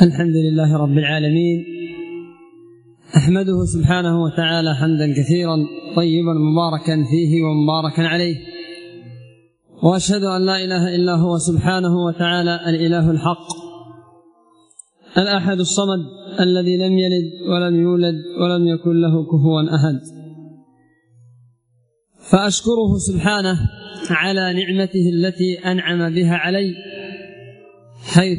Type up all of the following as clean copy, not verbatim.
الحمد لله رب العالمين، أحمده سبحانه وتعالى حمدا كثيرا طيبا مباركا فيه ومباركا عليه، وأشهد أن لا إله إلا هو سبحانه وتعالى الإله الحق الأحد الصمد الذي لم يلد ولم يولد ولم يكن له كفوا أحد. فأشكره سبحانه على نعمته التي أنعم بها علي، حيث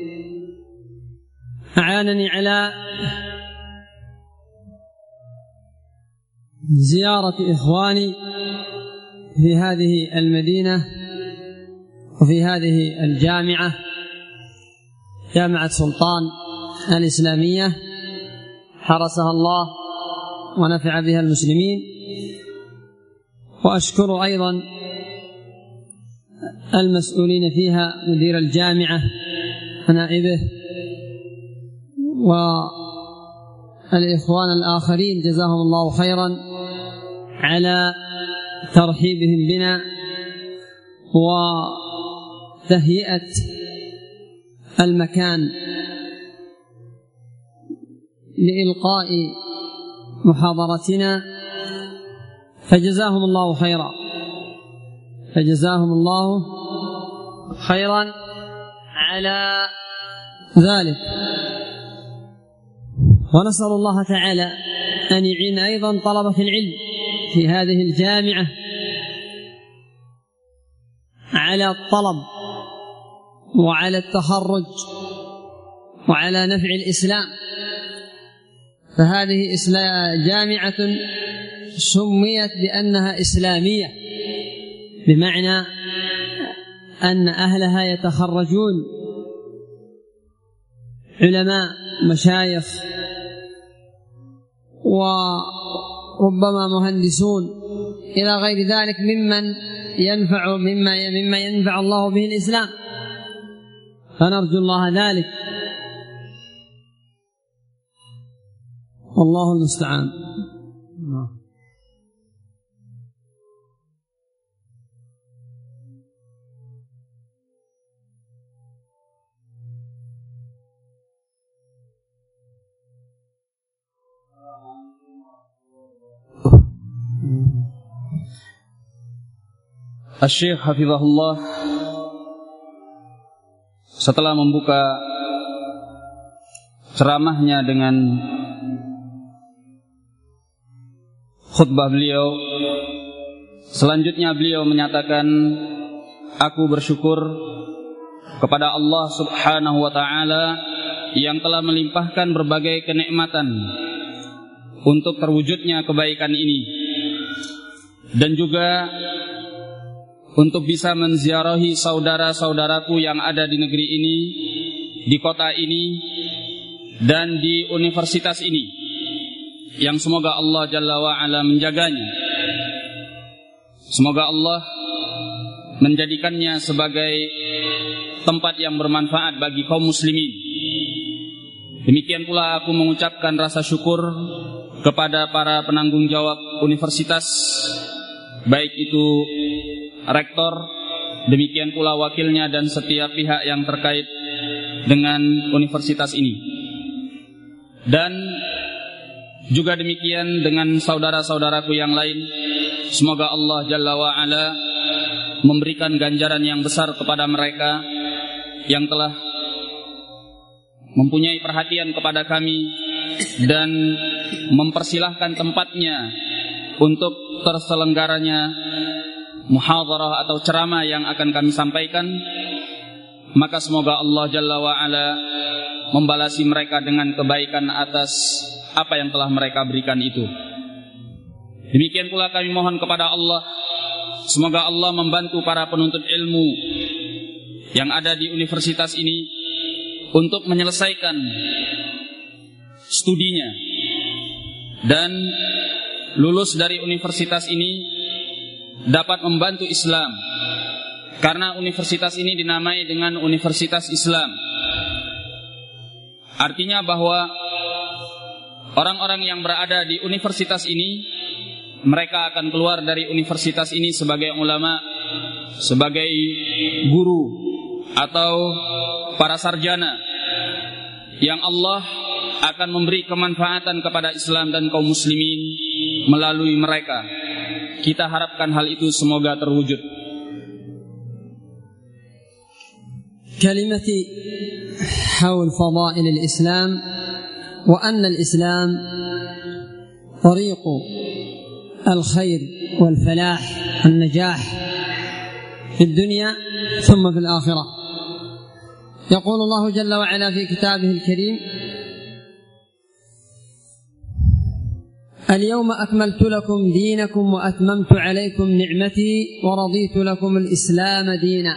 أعانني على زيارة إخواني في هذه المدينة وفي هذه الجامعة، جامعة سلطان الإسلامية، حرسها الله ونفع بها المسلمين. وأشكر أيضا المسؤولين فيها، مدير الجامعة ونائبه والإخوان الآخرين جزاهم الله خيرا على ترحيبهم بنا وتهيئة المكان لإلقاء محاضرتنا، فجزاهم الله خيرا، فجزاهم الله خيرا على ذلك. ونسأل الله تعالى أن يعين أيضا طلبة العلم في هذه الجامعة على الطلب وعلى التخرج وعلى نفع الإسلام. فهذه جامعة سميت بأنها إسلامية، بمعنى أن أهلها يتخرجون علماء مشايخ وربما مهندسون إلى غير ذلك مما ينفع الله به الإسلام، فنرجو الله ذلك، والله المستعان. Asy-Syaikh hafizahullah setelah membuka ceramahnya dengan khutbah beliau, selanjutnya beliau menyatakan, aku bersyukur kepada Allah subhanahu wa ta'ala yang telah melimpahkan berbagai kenikmatan untuk terwujudnya kebaikan ini, dan juga untuk bisa menziarahi saudara-saudaraku yang ada di negeri ini, di kota ini, dan di universitas ini, yang semoga Allah Jalla wa'ala menjaganya. Semoga Allah menjadikannya sebagai tempat yang bermanfaat bagi kaum muslimin. Demikian pula aku mengucapkan rasa syukur kepada para penanggung jawab universitas, baik itu rektor, demikian pula wakilnya dan setiap pihak yang terkait dengan universitas ini. Dan juga demikian dengan saudara-saudaraku yang lain. Semoga Allah Jalla wa'ala memberikan ganjaran yang besar kepada mereka yang telah mempunyai perhatian kepada kami dan mempersilahkan tempatnya untuk terselenggaranya muhadharah atau ceramah yang akan kami sampaikan. Maka semoga Allah Jalla wa'ala membalasi mereka dengan kebaikan atas apa yang telah mereka berikan itu. Demikian pula kami mohon kepada Allah, semoga Allah membantu para penuntut ilmu yang ada di universitas ini untuk menyelesaikan studinya dan lulus dari universitas ini dapat membantu Islam, karena universitas ini dinamai dengan Universitas Islam. Artinya bahwa orang-orang yang berada di universitas ini, mereka akan keluar dari universitas ini sebagai ulama, sebagai guru, atau para sarjana yang Allah akan memberi kemanfaatan kepada Islam dan kaum muslimin melalui mereka. Kita harapkan hal itu semoga terwujud. كلمتي حول فضائل الإسلام وأن الإسلام طريق الخير والفلاح والنجاح في الدنيا ثم في الآخرة. يقول الله جل وعلا في كتابه الكريم: اليوم أكملت لكم دينكم وأتممت عليكم نعمتي ورضيت لكم الإسلام دينا.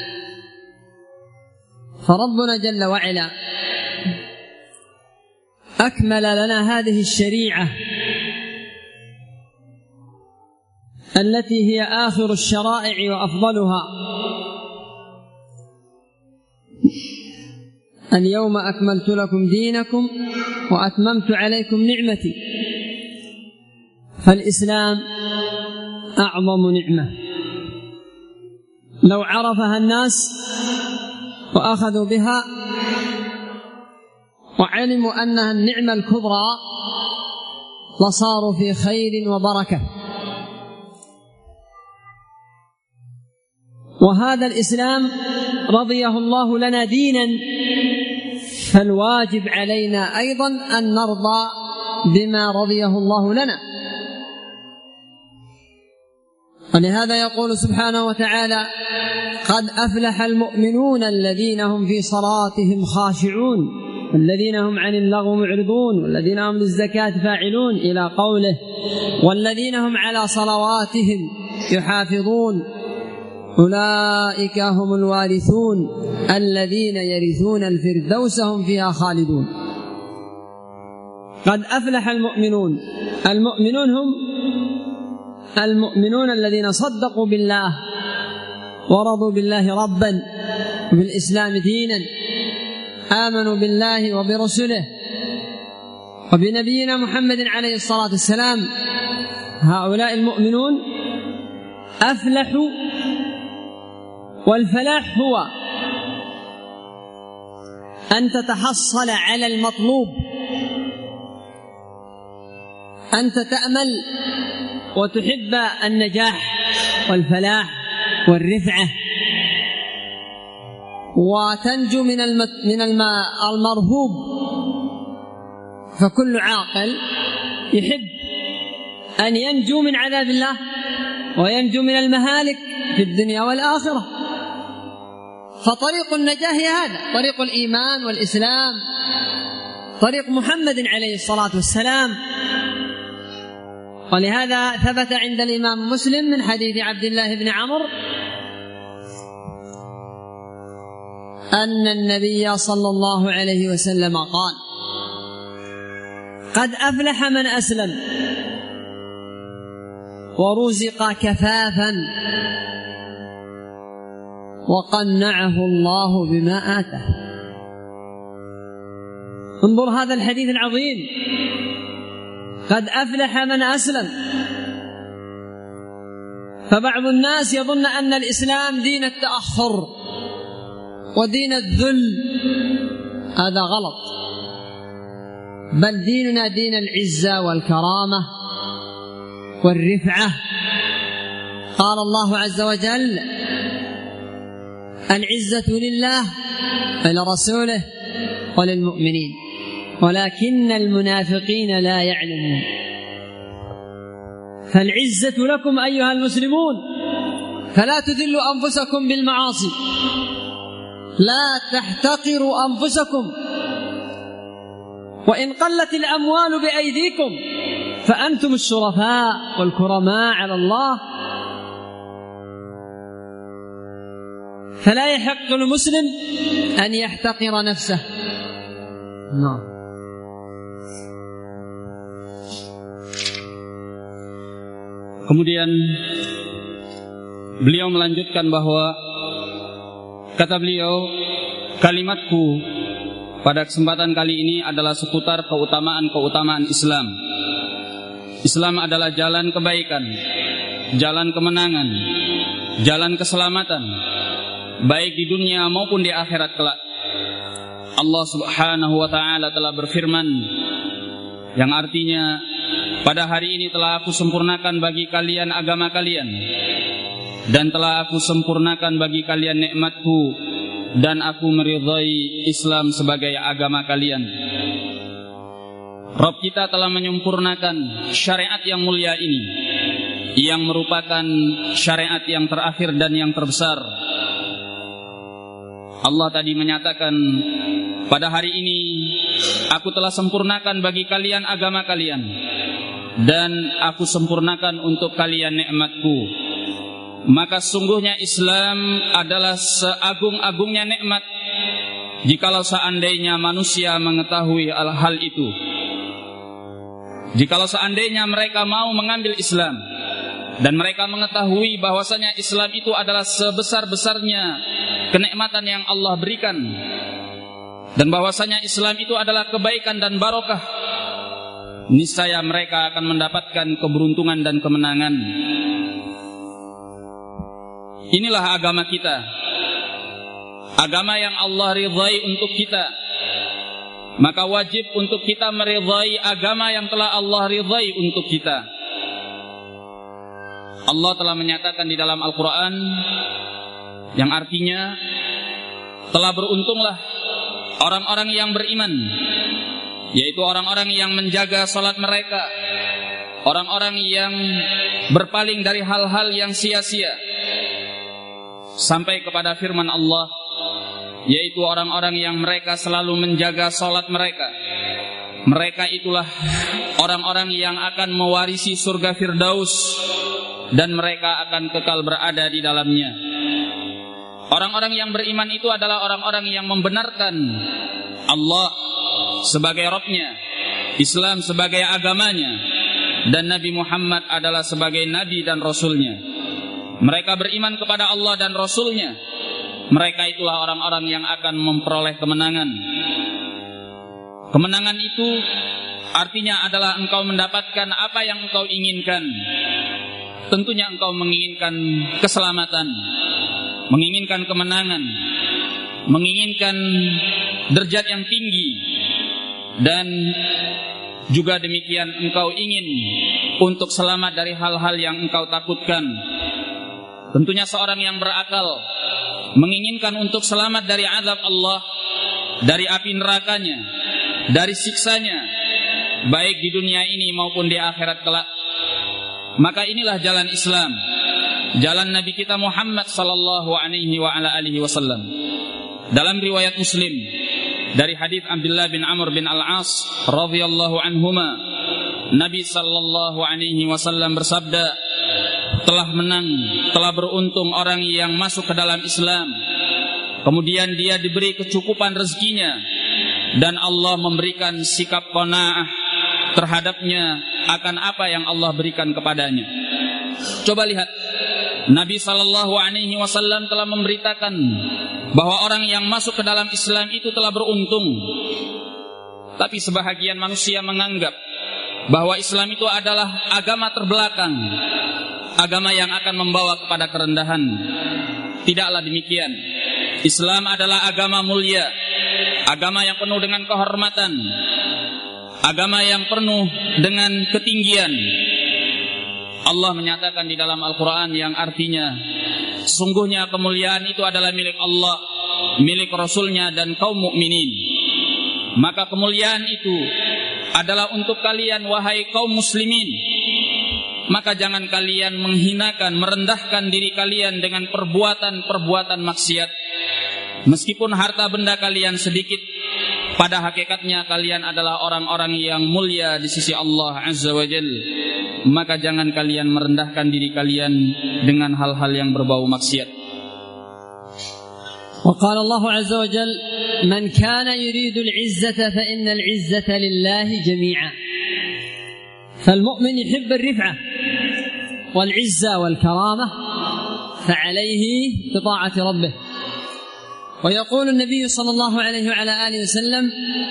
فربنا جل وعلا أكمل لنا هذه الشريعة التي هي آخر الشرائع وأفضلها. اليوم أكملت لكم دينكم وأتممت عليكم نعمتي. فالإسلام أعظم نعمة لو عرفها الناس وأخذوا بها وعلموا أنها النعمة الكبرى لصاروا في خير وبركة. وهذا الإسلام رضيه الله لنا دينا، فالواجب علينا أيضا أن نرضى بما رضيه الله لنا. ولهذا يقول سبحانه وتعالى: قد أفلح المؤمنون الذين هم في صلاتهم خاشعون والذين هم عن اللغو معرضون والذين هم للزكاة فاعلون، إلى قوله: والذين هم على صلواتهم يحافظون أولئك هم الوارثون الذين يرثون الفردوس هم فيها خالدون. قد أفلح المؤمنون. المؤمنون هم المؤمنون الذين صدقوا بالله ورضوا بالله ربا وبالإسلام دينا، آمنوا بالله وبرسله وبنبينا محمد عليه الصلاة والسلام. هؤلاء المؤمنون أفلحوا. والفلاح هو أن تتحصل على المطلوب، أنت تأمل وتحب النجاح والفلاح والرفعة، وتنجو من المرهوب. فكل عاقل يحب أن ينجو من عذاب الله وينجو من المهالك في الدنيا والآخرة. فطريق النجاة هي هذا، طريق الإيمان والإسلام، طريق محمد عليه الصلاة والسلام. ولهذا ثبت عند الإمام مسلم من حديث عبد الله بن عمرو أن النبي صلى الله عليه وسلم قال: قد أفلح من أسلم ورزق كفافا وقنعه الله بما آتاه. انظر هذا الحديث العظيم: قد أفلح من أسلم. فبعض الناس يظن أن الإسلام دين التأخر ودين الذل. هذا غلط، بل ديننا دين العزة والكرامة والرفعة. قال الله عز وجل: العزة لله ولرسوله وللمؤمنين ولكن المنافقين لا يعلمون. فالعزة لكم أيها المسلمون، فلا تذلوا أنفسكم بالمعاصي، لا تحتقروا أنفسكم. وإن قلت الأموال بأيديكم فأنتم الشرفاء والكرماء على الله. فلا يحق المسلم أن يحتقر نفسه. نعم. Kemudian beliau melanjutkan bahwa kata beliau, kalimatku pada kesempatan kali ini adalah seputar keutamaan-keutamaan Islam. Islam adalah jalan kebaikan, jalan kemenangan, jalan keselamatan, baik di dunia maupun di akhirat kelak. Allah Subhanahu wa ta'ala telah berfirman, yang artinya, pada hari ini telah aku sempurnakan bagi kalian agama kalian, dan telah aku sempurnakan bagi kalian nikmatku, dan aku meridhai Islam sebagai agama kalian. Rabb kita telah menyempurnakan syariat yang mulia ini, yang merupakan syariat yang terakhir dan yang terbesar. Allah tadi menyatakan, pada hari ini aku telah sempurnakan bagi kalian agama kalian, dan aku sempurnakan untuk kalian nikmatku. Maka sungguhnya Islam adalah seagung-agungnya nikmat jikalau seandainya manusia mengetahui hal itu. Jikalau seandainya mereka mau mengambil Islam dan mereka mengetahui bahwasanya Islam itu adalah sebesar-besarnya kenikmatan yang Allah berikan, dan bahwasanya Islam itu adalah kebaikan dan barokah, niscaya mereka akan mendapatkan keberuntungan dan kemenangan. Inilah agama kita, agama yang Allah ridhai untuk kita. Maka wajib untuk kita meridhai agama yang telah Allah ridhai untuk kita. Allah telah menyatakan di dalam Al-Quran, yang artinya, telah beruntunglah orang-orang yang beriman, yaitu orang-orang yang menjaga salat mereka, orang-orang yang berpaling dari hal-hal yang sia-sia, sampai kepada firman Allah, yaitu orang-orang yang mereka selalu menjaga salat mereka. Mereka itulah orang-orang yang akan mewarisi surga Firdaus, dan mereka akan kekal berada di dalamnya. Orang-orang yang beriman itu adalah orang-orang yang membenarkan Allah sebagai Rabb-Nya, Islam sebagai agamanya, dan Nabi Muhammad adalah sebagai Nabi dan Rasul-Nya. Mereka beriman kepada Allah dan Rasul-Nya. Mereka itulah orang-orang yang akan memperoleh kemenangan. Kemenangan itu artinya adalah engkau mendapatkan apa yang engkau inginkan. Tentunya engkau menginginkan keselamatan, menginginkan kemenangan, menginginkan derajat yang tinggi, dan juga demikian engkau ingin untuk selamat dari hal-hal yang engkau takutkan. Tentunya seorang yang berakal menginginkan untuk selamat dari azab Allah, dari api nerakanya, dari siksanya, baik di dunia ini maupun di akhirat kelak. Maka inilah jalan Islam, jalan Nabi kita Muhammad sallallahu alaihi wa ala alihi wasallam. Dalam riwayat Muslim dari hadis Abdullah bin Amr bin Al-As radhiyallahu anhuma, Nabi sallallahu alaihi wasallam bersabda, telah menang, telah beruntung orang yang masuk ke dalam Islam, kemudian dia diberi kecukupan rezekinya, dan Allah memberikan sikap qanaah terhadapnya akan apa yang Allah berikan kepadanya. Coba lihat, Nabi sallallahu alaihi wasallam telah memberitakan bahwa orang yang masuk ke dalam Islam itu telah beruntung. Tapi sebahagian manusia menganggap bahwa Islam itu adalah agama terbelakang, agama yang akan membawa kepada kerendahan. Tidaklah demikian. Islam adalah agama mulia, agama yang penuh dengan kehormatan, agama yang penuh dengan ketinggian. Allah menyatakan di dalam Al-Quran yang artinya, sungguhnya kemuliaan itu adalah milik Allah, milik Rasulnya dan kaum mukminin. Maka kemuliaan itu adalah untuk kalian wahai kaum muslimin. Maka jangan kalian menghinakan, merendahkan diri kalian dengan perbuatan-perbuatan maksiat. Meskipun harta benda kalian sedikit, pada hakikatnya kalian adalah orang-orang yang mulia di sisi Allah Azza wa Jalla. Maka jangan kalian merendahkan diri kalian dengan hal-hal yang berbau maksiat. وقال الله عز وجل من كان يريد العزة فإن العزة لله جميعا. فالمؤمن يحب الرفعة والعزة والكرامة، فعليه بطاعة ربه. ويقول النبي صلى الله عليه وعلى آله وسلم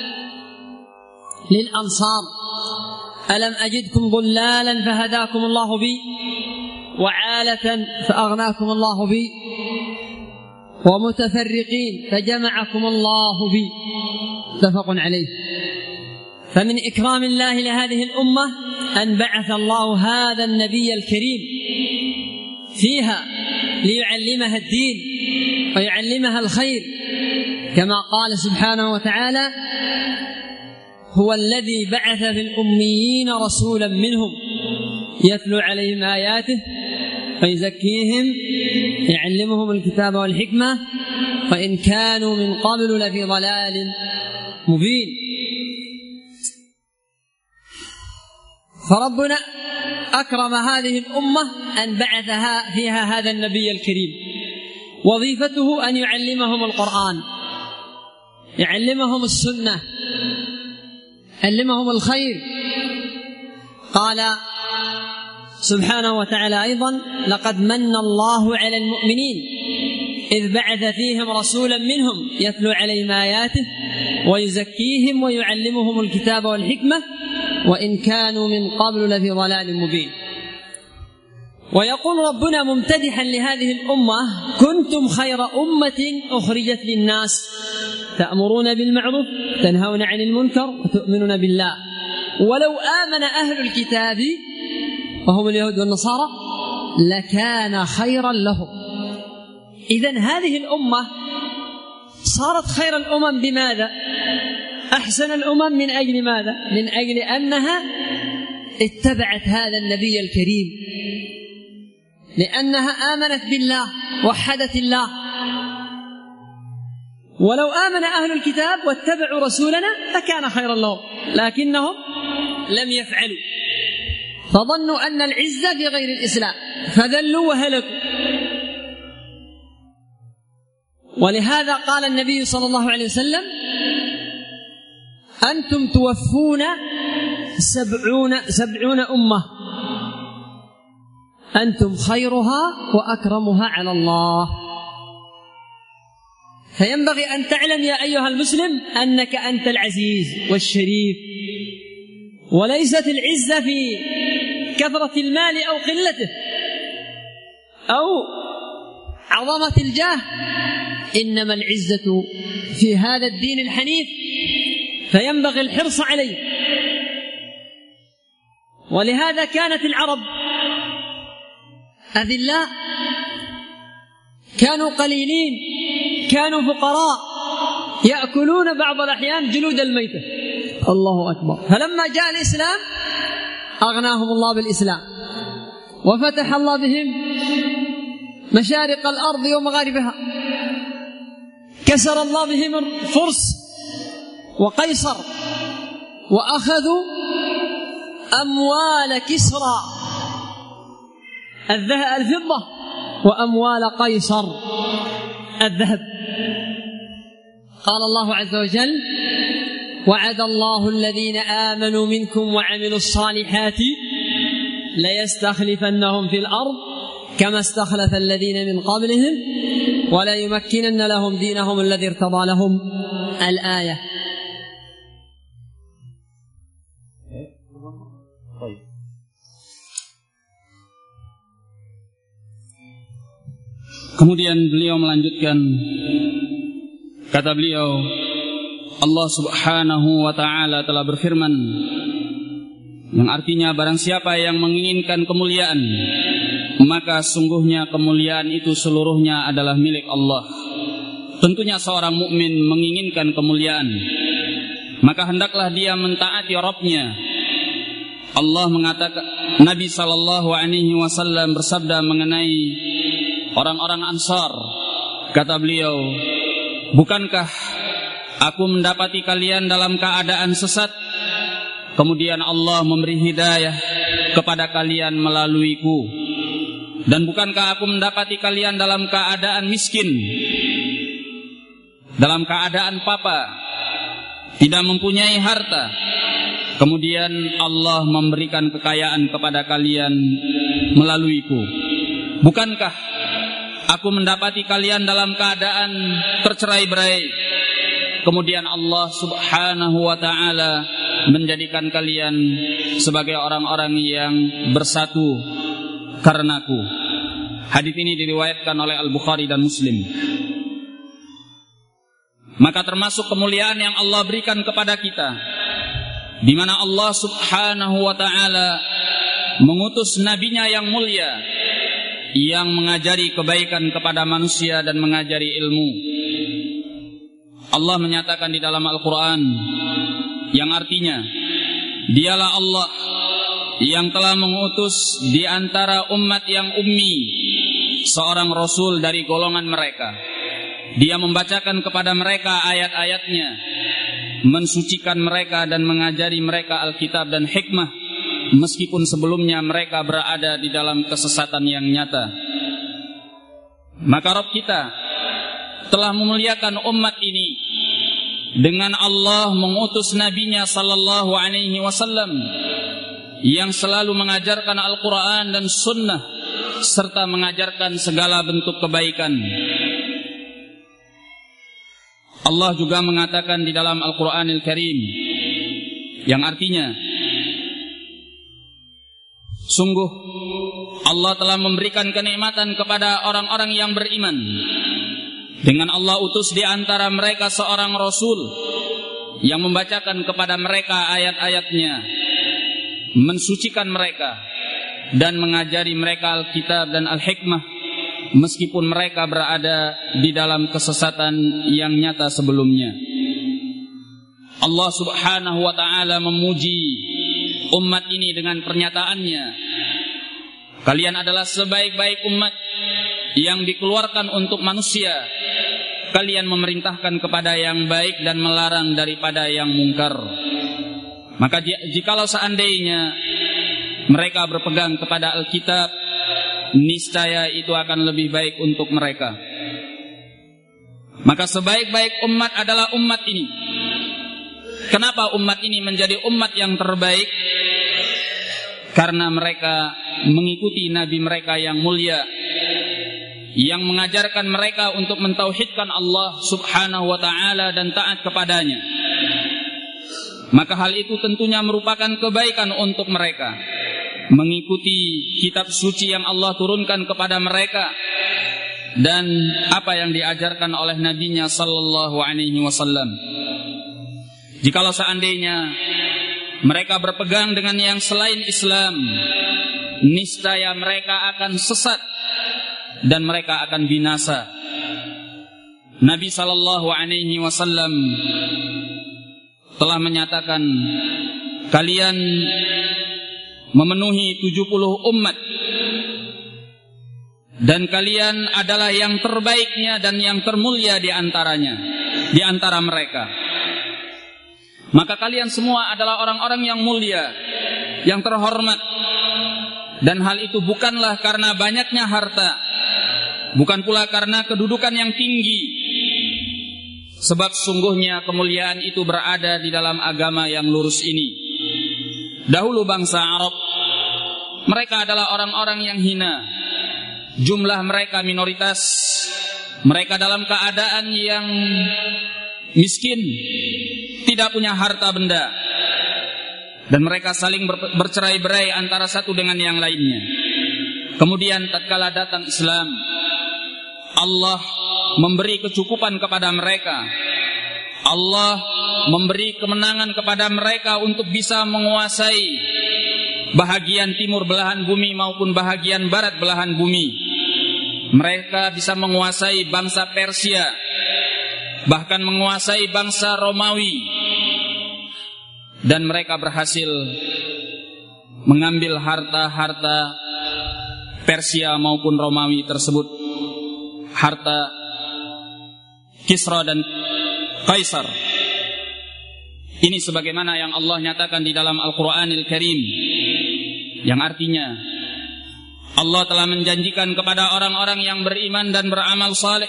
للأنصار ألم أجدكم ضلالا فهداكم الله بي وعالة فأغناكم الله بي. ومتفرقين فجمعكم الله بي، متفق عليه. فمن إكرام الله لهذه الأمة أن بعث الله هذا النبي الكريم فيها ليعلمها الدين ويعلمها الخير، كما قال سبحانه وتعالى: هو الذي بعث في الأميين رسولا منهم يتلو عليهم آياته ويزكيهم يعلمهم الكتاب والحكمة وإن كانوا من قبل لفي ضلال مبين. فربنا أكرم هذه الأمة أن بعثها فيها هذا النبي الكريم، وظيفته أن يعلمهم القرآن، يعلمهم السنة، يعلمهم الخير. قال سبحانه وتعالى أيضا: لقد من الله على المؤمنين إذ بعث فيهم رسولا منهم يتلو عليهم آياته ويزكيهم ويعلمهم الكتاب والحكمة وإن كانوا من قبل لفي ضلال مبين. ويقول ربنا ممتدحا لهذه الأمة: كنتم خير أمة أخرجت للناس تأمرون بالمعروف تنهون عن المنكر وتؤمنون بالله ولو آمن أهل الكتاب وهم اليهود والنصارى لكان خيرا لهم. إذن هذه الأمة صارت خير الأمم بماذا؟ أحسن الأمم من أجل ماذا؟ من أجل أنها اتبعت هذا النبي الكريم، لأنها آمنت بالله وحدت الله. ولو آمن أهل الكتاب واتبعوا رسولنا لكان خيرا لهم، لكنهم لم يفعلوا، فظنوا أن العزة في غير الإسلام فذلوا وهلكوا. ولهذا قال النبي صلى الله عليه وسلم: أنتم توفون 70 أمة أنتم خيرها وأكرمها على الله. فينبغي أن تعلم يا أيها المسلم أنك أنت العزيز والشريف، وليست العزة في كثرة المال أو قلته أو عظمة الجاه، إنما العزة في هذا الدين الحنيف، فينبغي الحرص عليه. ولهذا كانت العرب أذلاء، كانوا قليلين، كانوا فقراء، يأكلون بعض الأحيان جلود الميتة. الله أكبر. فلما جاء الإسلام أغناهم الله بالإسلام، وفتح الله بهم مشارق الأرض ومغاربها، كسر الله بهم الفرس وقيصر، وأخذوا أموال كسرى الفضة وأموال قيصر الذهب. قال الله عز وجل: وعد الله الذين آمنوا منكم وعملوا الصالحات ليستخلفنهم في الأرض كما استخلف الذين من قبلهم ولا يمكنن لهم دينهم الذي ارتضى لهم. الآية. Kemudian beliau melanjutkan, kata beliau, Allah subhanahu wa ta'ala telah berfirman, yang artinya barang siapa yang menginginkan kemuliaan, maka sungguhnya kemuliaan itu seluruhnya adalah milik Allah. Tentunya seorang mukmin menginginkan kemuliaan, maka hendaklah dia mentaati Rabbnya. Allah mengatakan, Nabi SAW bersabda mengenai orang-orang Ansar, kata beliau, bukankah aku mendapati kalian dalam keadaan sesat, kemudian Allah memberi hidayah kepada kalian melaluiku, dan bukankah aku mendapati kalian dalam keadaan miskin, dalam keadaan papa, tidak mempunyai harta, kemudian Allah memberikan kekayaan kepada kalian melaluiku. Bukankah aku mendapati kalian dalam keadaan tercerai-berai, kemudian Allah subhanahu wa ta'ala menjadikan kalian sebagai orang-orang yang bersatu karenaku. Hadits ini diriwayatkan oleh Al-Bukhari dan Muslim. Maka termasuk kemuliaan yang Allah berikan kepada kita, di mana Allah Subhanahu wa ta'ala mengutus nabinya yang mulia, yang mengajari kebaikan kepada manusia dan mengajari ilmu. Allah menyatakan di dalam Al-Quran, yang artinya, dialah Allah yang telah mengutus di antara umat yang ummi seorang Rasul dari golongan mereka. Dia membacakan kepada mereka ayat-ayatnya, mensucikan mereka dan mengajari mereka Alkitab dan hikmah, meskipun sebelumnya mereka berada di dalam kesesatan yang nyata. Maka Rabb kita telah memuliakan umat ini dengan Allah mengutus nabinya sallallahu alaihi wasallam yang selalu mengajarkan Al-Quran dan Sunnah serta mengajarkan segala bentuk kebaikan. Allah juga mengatakan di dalam Al-Quranil Karim, yang artinya, sungguh Allah telah memberikan kenikmatan kepada orang-orang yang beriman dengan Allah utus di antara mereka seorang Rasul yang membacakan kepada mereka ayat-ayatnya, mensucikan mereka dan mengajari mereka Alkitab dan Al-Hikmah, meskipun mereka berada di dalam kesesatan yang nyata sebelumnya. Allah Subhanahu wa ta'ala memuji umat ini dengan pernyataannya, kalian adalah sebaik-baik umat yang dikeluarkan untuk manusia. Kalian memerintahkan kepada yang baik dan melarang daripada yang mungkar. Maka jikalau seandainya mereka berpegang kepada Alkitab, niscaya itu akan lebih baik untuk mereka. Maka sebaik-baik umat adalah umat ini. Kenapa umat ini menjadi umat yang terbaik? Karena mereka mengikuti Nabi mereka yang mulia, yang mengajarkan mereka untuk mentauhidkan Allah Subhanahu wa ta'ala dan taat kepadanya. Maka hal itu tentunya merupakan kebaikan untuk mereka, mengikuti kitab suci yang Allah turunkan kepada mereka dan apa yang diajarkan oleh nabinya sallallahu alaihi wasallam. Jikalau seandainya mereka berpegang dengan yang selain Islam, niscaya mereka akan sesat dan mereka akan binasa. Nabi sallallahu alaihi wasallam telah menyatakan, kalian memenuhi 70 umat dan kalian adalah yang terbaiknya dan yang termulia di antaranya, di antara mereka. Maka kalian semua adalah orang-orang yang mulia, yang terhormat. Dan hal itu bukanlah karena banyaknya harta, bukan pula karena kedudukan yang tinggi. Sebab sungguhnya kemuliaan itu berada di dalam agama yang lurus ini. Dahulu bangsa Arab, mereka adalah orang-orang yang hina. Jumlah mereka minoritas. Mereka dalam keadaan yang miskin, tidak punya harta benda, dan mereka saling bercerai-berai antara satu dengan yang lainnya. Kemudian tatkala datang Islam, Allah memberi kecukupan kepada mereka. Allah memberi kemenangan kepada mereka untuk bisa menguasai bahagian timur belahan bumi maupun bahagian barat belahan bumi. Mereka bisa menguasai bangsa Persia, bahkan menguasai bangsa Romawi, dan mereka berhasil mengambil harta-harta Persia maupun Romawi tersebut, harta Kisra dan Kaisar. Ini sebagaimana yang Allah nyatakan di dalam Al-Quranil Karim, yang artinya Allah telah menjanjikan kepada orang-orang yang beriman dan beramal saleh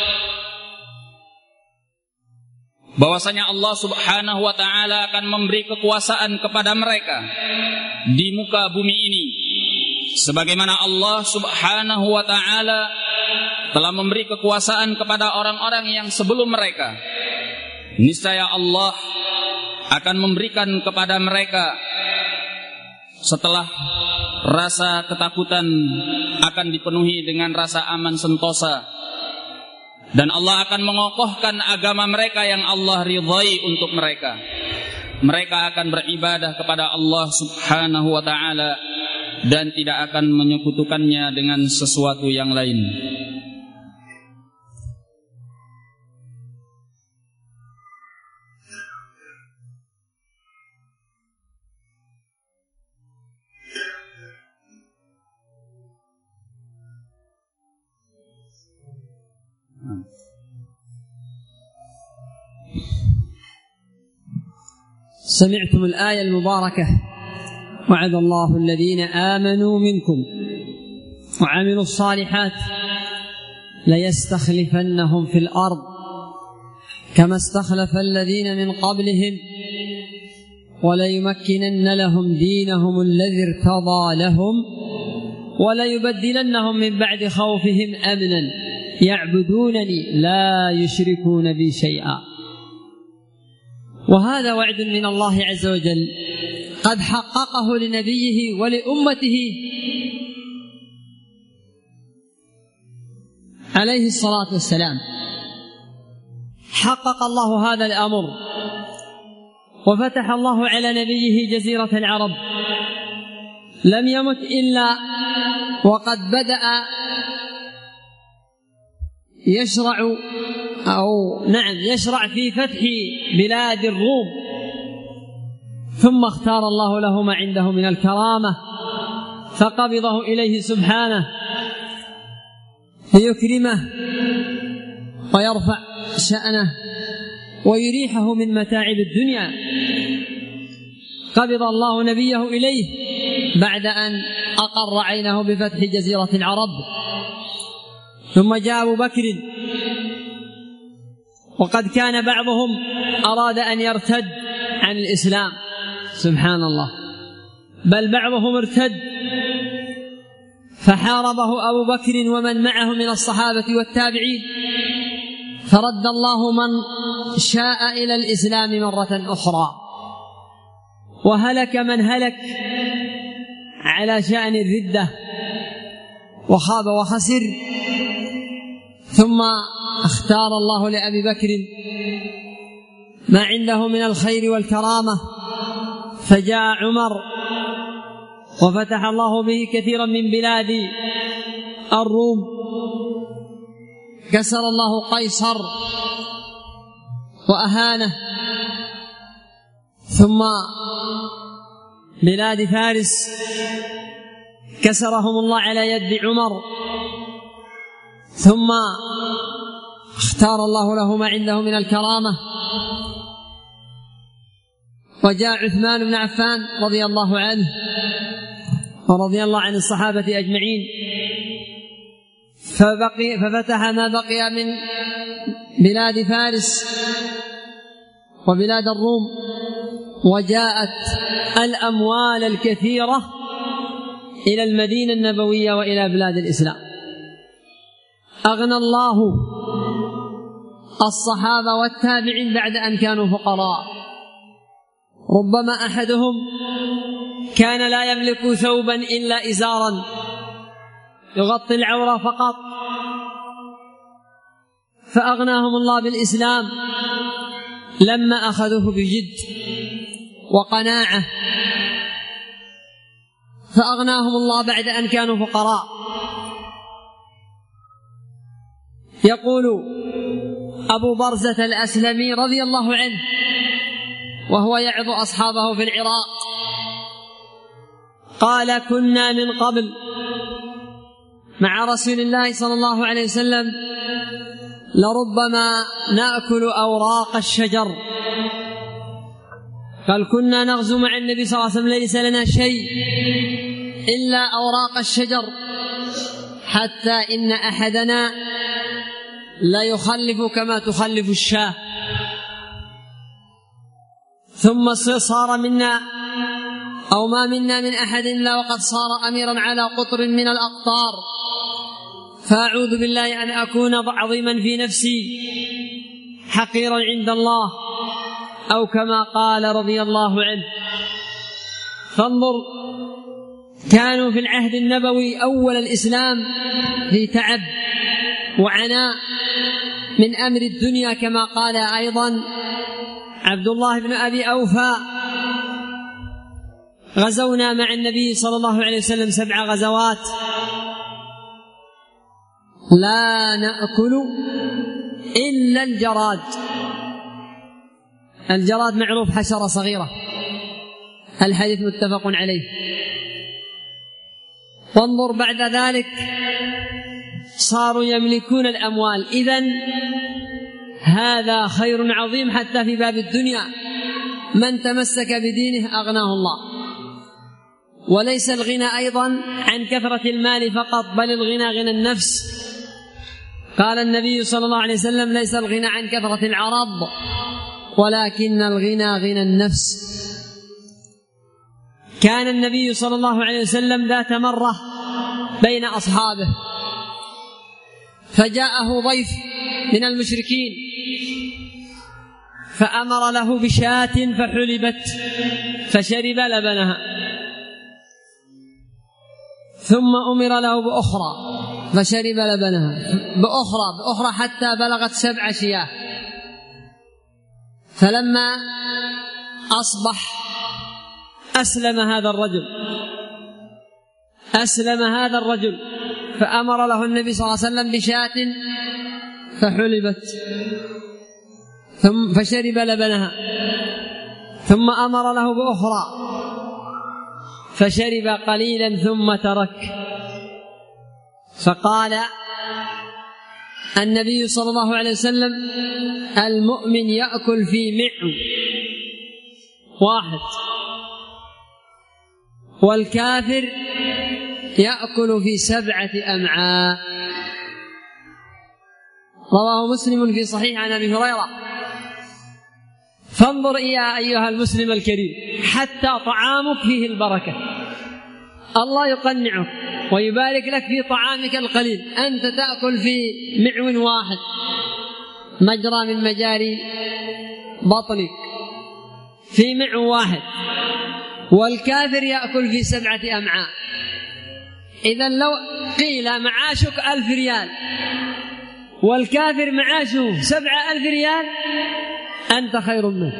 bahwasanya Allah Subhanahu wa ta'ala akan memberi kekuasaan kepada mereka di muka bumi ini, sebagaimana Allah Subhanahu wa ta'ala telah memberi kekuasaan kepada orang-orang yang sebelum mereka. Niscaya Allah akan memberikan kepada mereka setelah rasa ketakutan akan dipenuhi dengan rasa aman sentosa, Dan Allah akan mengokohkan agama mereka yang Allah ridhai untuk mereka. Mereka akan beribadah kepada Allah Subhanahu wa ta'ala dan tidak akan menyekutukannya dengan sesuatu yang lain. سمعتم الآية المباركة: وعد الله الذين آمنوا منكم وعملوا الصالحات ليستخلفنهم في الأرض كما استخلف الذين من قبلهم وليمكنن لهم دينهم الذي ارتضى لهم وليبدلنهم من بعد خوفهم أمنا يعبدونني لا يشركون بي شيئا. وهذا وعد من الله عز وجل قد حققه لنبيه ولأمته عليه الصلاة والسلام. حقق الله هذا الأمر وفتح الله على نبيه جزيرة العرب. لم يمت إلا وقد بدأ يشرع في فتح بلاد الروم، ثم اختار الله له ما عنده من الكرامة فقبضه إليه سبحانه ليكرمه ويرفع شأنه ويريحه من متاعب الدنيا. قبض الله نبيه إليه بعد أن أقر عينه بفتح جزيرة العرب. ثم جاء أبو بكر، وقد كان بعضهم أراد أن يرتد عن الإسلام، سبحان الله، بل بعضهم ارتد فحاربه أبو بكر ومن معه من الصحابة والتابعين، فرد الله من شاء إلى الإسلام مرة أخرى، وهلك من هلك على شأن الردة وخاب وخسر. ثم اختار الله لأبي بكر ما عنده من الخير والكرامة، فجاء عمر وفتح الله به كثيرا من بلاد الروم. كسر الله قيصر وأهانه. ثم بلاد فارس كسرهم الله على يد عمر. ثم اختار الله له ما عنده من الكرامة، وجاء عثمان بن عفان رضي الله عنه ورضي الله عن الصحابة أجمعين، ففتح ما بقي من بلاد فارس وبلاد الروم، وجاءت الأموال الكثيرة إلى المدينة النبوية وإلى بلاد الإسلام. أغنى الله الصحابة والتابعين بعد أن كانوا فقراء. ربما أحدهم كان لا يملك ثوبا إلا إزارا يغطي العورة فقط، فأغناهم الله بالإسلام لما أخذوه بجد وقناعة، فأغناهم الله بعد أن كانوا فقراء. يقول أبو برزة الأسلمي رضي الله عنه وهو يعظ أصحابه في العراق، قال: كنا من قبل مع رسول الله صلى الله عليه وسلم لربما نأكل أوراق الشجر. قال: كنا نغزو مع النبي صلى الله عليه وسلم ليس لنا شيء إلا أوراق الشجر، حتى إن أحدنا لا يخلف كما تخلف الشاة. ثم صار منا أو ما منا من أحد إلا وقد صار أميرا على قطر من الأقطار، فأعوذ بالله أن أكون عظيما في نفسي حقيرا عند الله، أو كما قال رضي الله عنه. فانظر، كانوا في العهد النبوي أول الإسلام في تعب وعناء من أمر الدنيا، كما قال أيضا عبد الله بن أبي أوفى: غزونا مع النبي صلى الله عليه وسلم 7 غزوات لا نأكل إلا الجراد. الجراد معروف حشرة صغيرة. الحديث متفق عليه. وانظر بعد ذلك صاروا يملكون الأموال. إذن هذا خير عظيم حتى في باب الدنيا. من تمسك بدينه أغناه الله. وليس الغنى أيضا عن كثرة المال فقط، بل الغنى غنى النفس. قال النبي صلى الله عليه وسلم: ليس الغنى عن كثرة العرض، ولكن الغنى غنى النفس. كان النبي صلى الله عليه وسلم ذات مرة بين أصحابه، فجاءه ضيف من المشركين، فأمر له بشاة فحلبت فشرب لبنها، ثم أمر له بأخرى فشرب لبنها، بأخرى حتى بلغت 7 شياه. فلما أصبح أسلم هذا الرجل فأمر له النبي صلى الله عليه وسلم بشاة فحلبت فشرب لبنها، ثم أمر له بأخرى فشرب قليلا ثم ترك. فقال النبي صلى الله عليه وسلم: المؤمن يأكل في معو واحد، والكافر يأكل في 7 أمعاء. رواه مسلم في صحيح عن أبي هريرة. فانظر يا أيها المسلم الكريم، حتى طعامك فيه البركة. الله يقنعك ويبارك لك في طعامك القليل. أنت تأكل في معو واحد، مجرى من مجاري بطنك، في معو واحد، والكافر يأكل في 7 أمعاء. إذن لو قيل معاشك 1000 ريال والكافر معاشه 7000 ريال، أنت خير منه.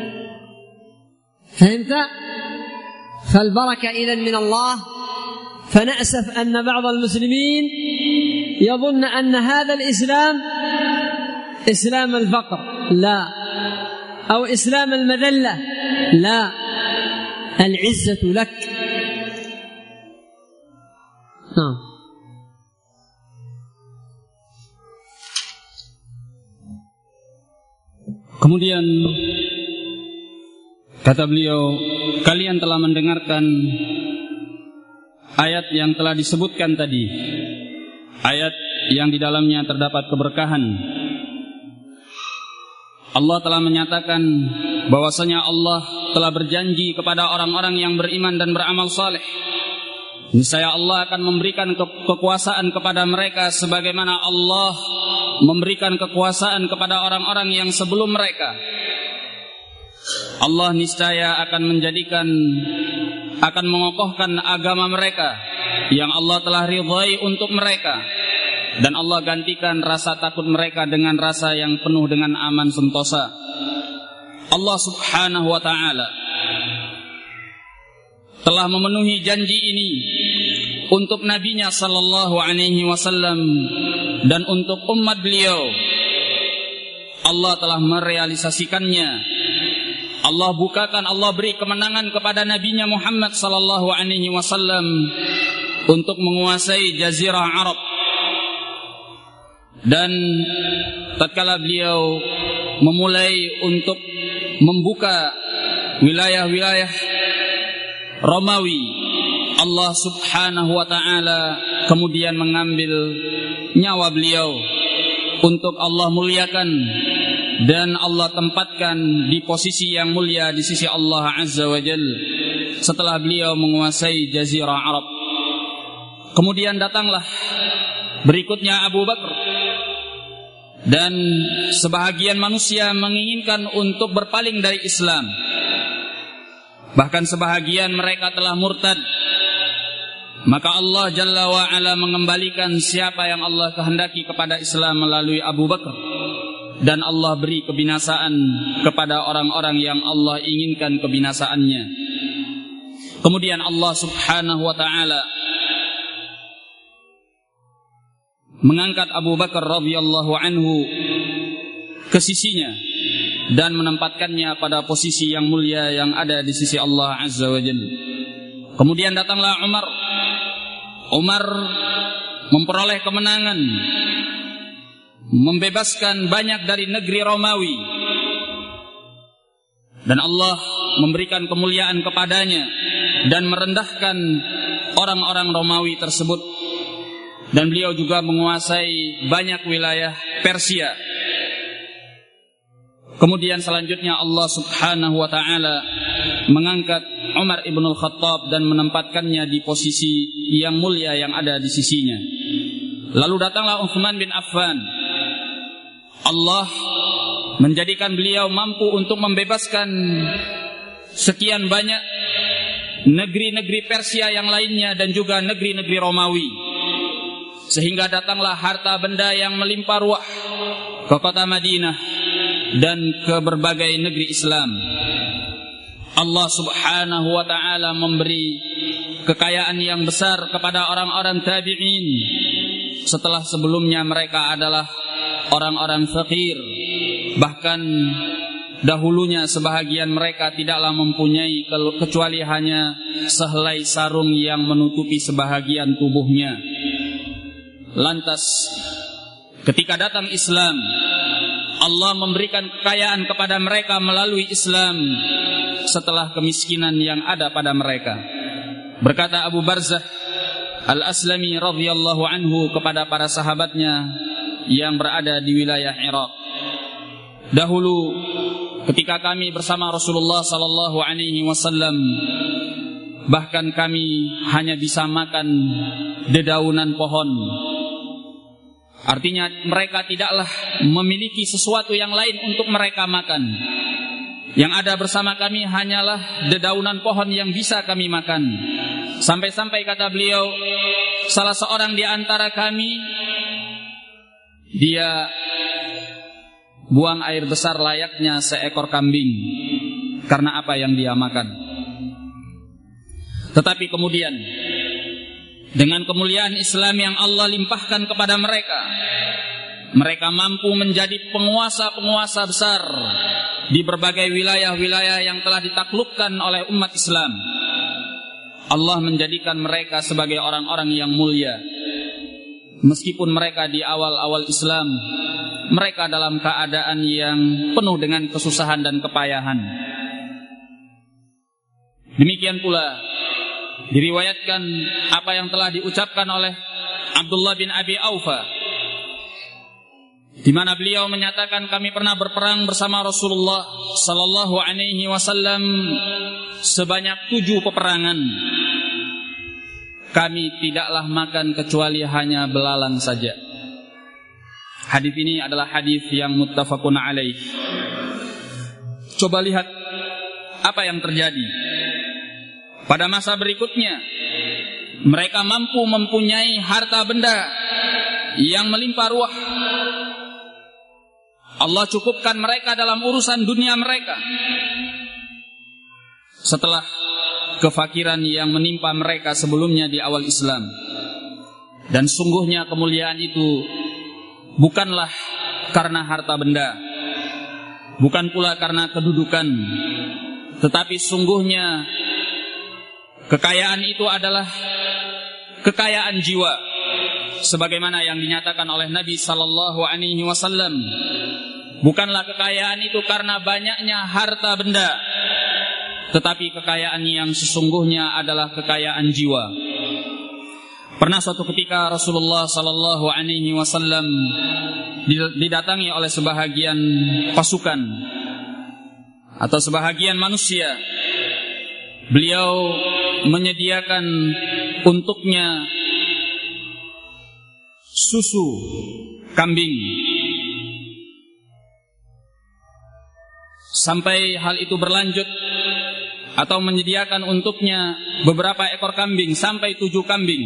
فهمت؟ فالبركة إذن من الله. فنأسف أن بعض المسلمين يظن أن هذا الإسلام إسلام الفقر، لا، أو إسلام المذلة، لا، العزة لك. نعم. Kemudian kata beliau, kalian telah mendengarkan ayat yang telah disebutkan tadi, ayat yang di dalamnya terdapat keberkahan. Allah telah menyatakan bahwasanya Allah telah berjanji kepada orang-orang yang beriman dan beramal saleh, niscaya Allah akan memberikan kekuasaan kepada mereka sebagaimana Allah memberikan kekuasaan kepada orang-orang yang sebelum mereka. Allah niscaya akan mengokohkan agama mereka yang Allah telah ridhai untuk mereka, dan Allah gantikan rasa takut mereka dengan rasa yang penuh dengan aman sentosa. Allah Subhanahu wa ta'ala telah memenuhi janji ini untuk nabinya sallallahu alaihi wasallam dan untuk umat beliau. Allah telah merealisasikannya. Allah bukakan, Allah beri kemenangan kepada nabinya Muhammad sallallahu alaihi wasallam untuk menguasai jazirah Arab. Dan tatkala beliau memulai untuk membuka wilayah-wilayah Romawi, Allah Subhanahu wa ta'ala kemudian mengambil nyawa beliau untuk Allah muliakan, dan Allah tempatkan di posisi yang mulia di sisi Allah Azza wa Jal setelah beliau menguasai jazirah Arab. Kemudian datanglah berikutnya Abu Bakar, dan sebahagian manusia menginginkan untuk berpaling dari Islam, bahkan sebahagian mereka telah murtad. Maka Allah Jalla wa Ala mengembalikan siapa yang Allah kehendaki kepada Islam melalui Abu Bakar. dan Allah beri kebinasaan kepada orang-orang yang Allah inginkan kebinasaannya. Kemudian Allah Subhanahu wa taala mengangkat Abu Bakar radhiyallahu anhu ke sisinya dan menempatkannya pada posisi yang mulia yang ada di sisi Allah Azza wa Jalla. Kemudian datanglah Umar memperoleh kemenangan, membebaskan banyak dari negeri Romawi, dan Allah memberikan kemuliaan kepadanya dan merendahkan orang-orang Romawi tersebut, dan beliau juga menguasai banyak wilayah Persia. Kemudian selanjutnya Allah Subhanahu wa taala mengangkat Umar ibn al-Khattab dan menempatkannya di posisi yang mulia yang ada di sisinya. Lalu datanglah Utsman bin Affan. Allah menjadikan beliau mampu untuk membebaskan sekian banyak negeri-negeri Persia yang lainnya dan juga negeri-negeri Romawi, sehingga datanglah harta benda yang melimpah ruah ke kota Madinah dan ke berbagai negeri Islam. Allah Subhanahu wa taala memberi kekayaan yang besar kepada orang-orang tabi'in setelah sebelumnya mereka adalah orang-orang fakir. Bahkan dahulunya sebahagian mereka tidaklah mempunyai kecuali hanya sehelai sarung yang menutupi sebahagian tubuhnya. Lantas ketika datang Islam, Allah memberikan kekayaan kepada mereka melalui Islam setelah kemiskinan yang ada pada mereka. Berkata Abu Barzah Al-Aslami radhiyallahu anhu kepada para sahabatnya yang berada di wilayah Irak, dahulu ketika kami bersama Rasulullah sallallahu alaihi wasallam, bahkan kami hanya bisa makan dedaunan pohon. Artinya mereka tidaklah memiliki sesuatu yang lain untuk mereka makan. Yang ada bersama kami hanyalah dedaunan pohon yang bisa kami makan. Sampai-sampai kata beliau, salah seorang di antara kami, dia buang air besar layaknya seekor kambing karena apa yang dia makan. Tetapi kemudian dengan kemuliaan Islam yang Allah limpahkan kepada mereka, mereka mampu menjadi penguasa-penguasa besar di berbagai wilayah-wilayah yang telah ditaklukkan oleh umat Islam. Allah menjadikan mereka sebagai orang-orang yang mulia. Meskipun mereka di awal-awal Islam, mereka dalam keadaan yang penuh dengan kesusahan dan kepayahan. Demikian pula diriwayatkan apa yang telah diucapkan oleh Abdullah bin Abi Aufa, di mana beliau menyatakan, kami pernah berperang bersama Rasulullah sallallahu alaihi wasallam sebanyak 7 peperangan. Kami tidaklah makan kecuali hanya belalang saja. Hadis ini adalah hadis yang muttafaqun alaih. Coba lihat apa yang terjadi. Pada masa berikutnya, mereka mampu mempunyai harta benda yang melimpah ruah. Allah cukupkan mereka dalam urusan dunia mereka setelah kefakiran yang menimpa mereka sebelumnya di awal Islam. Dan sungguhnya kemuliaan itu bukanlah karena harta benda, bukan pula karena kedudukan, tetapi sungguhnya kekayaan itu adalah kekayaan jiwa, sebagaimana yang dinyatakan oleh Nabi sallallahu alaihi wasallam. Bukanlah kekayaan itu karena banyaknya harta benda, tetapi kekayaan yang sesungguhnya adalah kekayaan jiwa. Pernah suatu ketika Rasulullah sallallahu alaihi wasallam didatangi oleh sebahagian pasukan atau sebahagian manusia. Beliau menyediakan untuknya susu kambing. Sampai hal itu berlanjut, atau menyediakan untuknya beberapa ekor kambing, sampai 7 kambing.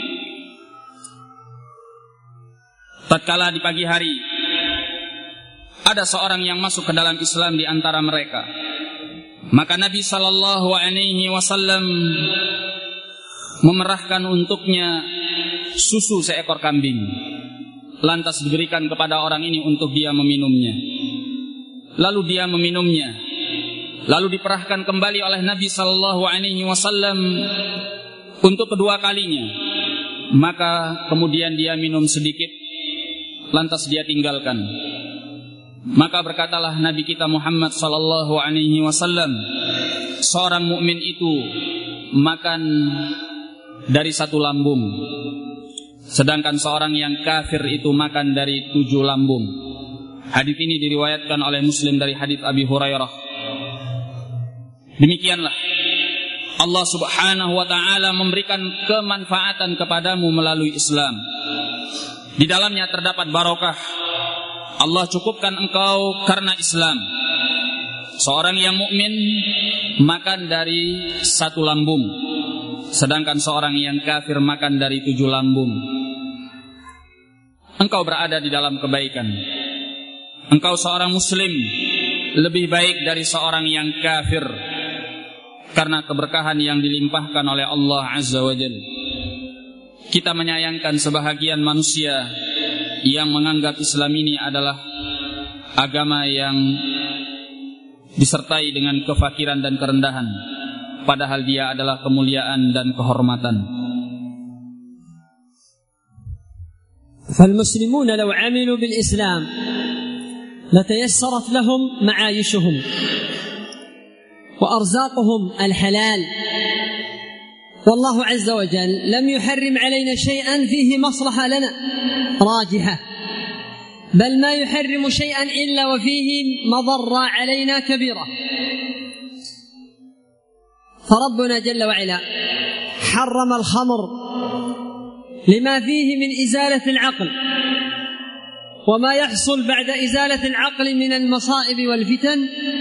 Tatkala di pagi hari ada seorang yang masuk ke dalam Islam di antara mereka. Maka Nabi sallallahu alaihi wasallam memerahkan untuknya susu seekor kambing, lantas diberikan kepada orang ini untuk dia meminumnya. Lalu dia meminumnya, lalu diperahkan kembali oleh Nabi sallallahu alaihi wasallam untuk kedua kalinya. Maka kemudian dia minum sedikit, lantas dia tinggalkan. Maka berkatalah Nabi kita Muhammad sallallahu alaihi wasallam, seorang mukmin itu makan dari satu lambung, sedangkan seorang yang kafir itu makan dari 7 lambung. Hadis ini diriwayatkan oleh Muslim dari hadis Abi Hurairah. Demikianlah Allah Subhanahu wa taala memberikan kemanfaatan kepadamu melalui Islam. Di dalamnya terdapat barokah. Allah cukupkan engkau karena Islam. Seorang yang mukmin makan dari 1 lambung, sedangkan seorang yang kafir makan dari 7 lambung. Engkau berada di dalam kebaikan. Engkau seorang muslim lebih baik dari seorang yang kafir karena keberkahan yang dilimpahkan oleh Allah Azza wa Jalla. Kita menyayangkan sebahagian manusia yang menganggap Islam ini adalah agama yang disertai dengan kefakiran dan kerendahan, padahal dia adalah kemuliaan dan kehormatan. فالمسلمون لو عملوا بالإسلام لتيسرت لهم معايشهم وأرزاقهم الحلال، والله عز وجل لم يحرم علينا شيئا فيه مصلحة لنا راجحة، بل ما يحرم شيئا إلا وفيه مضرة علينا كبيرة. فربنا جل وعلا حرم الخمر لما فيه من إزالة العقل وما يحصل بعد إزالة العقل من المصائب والفتن.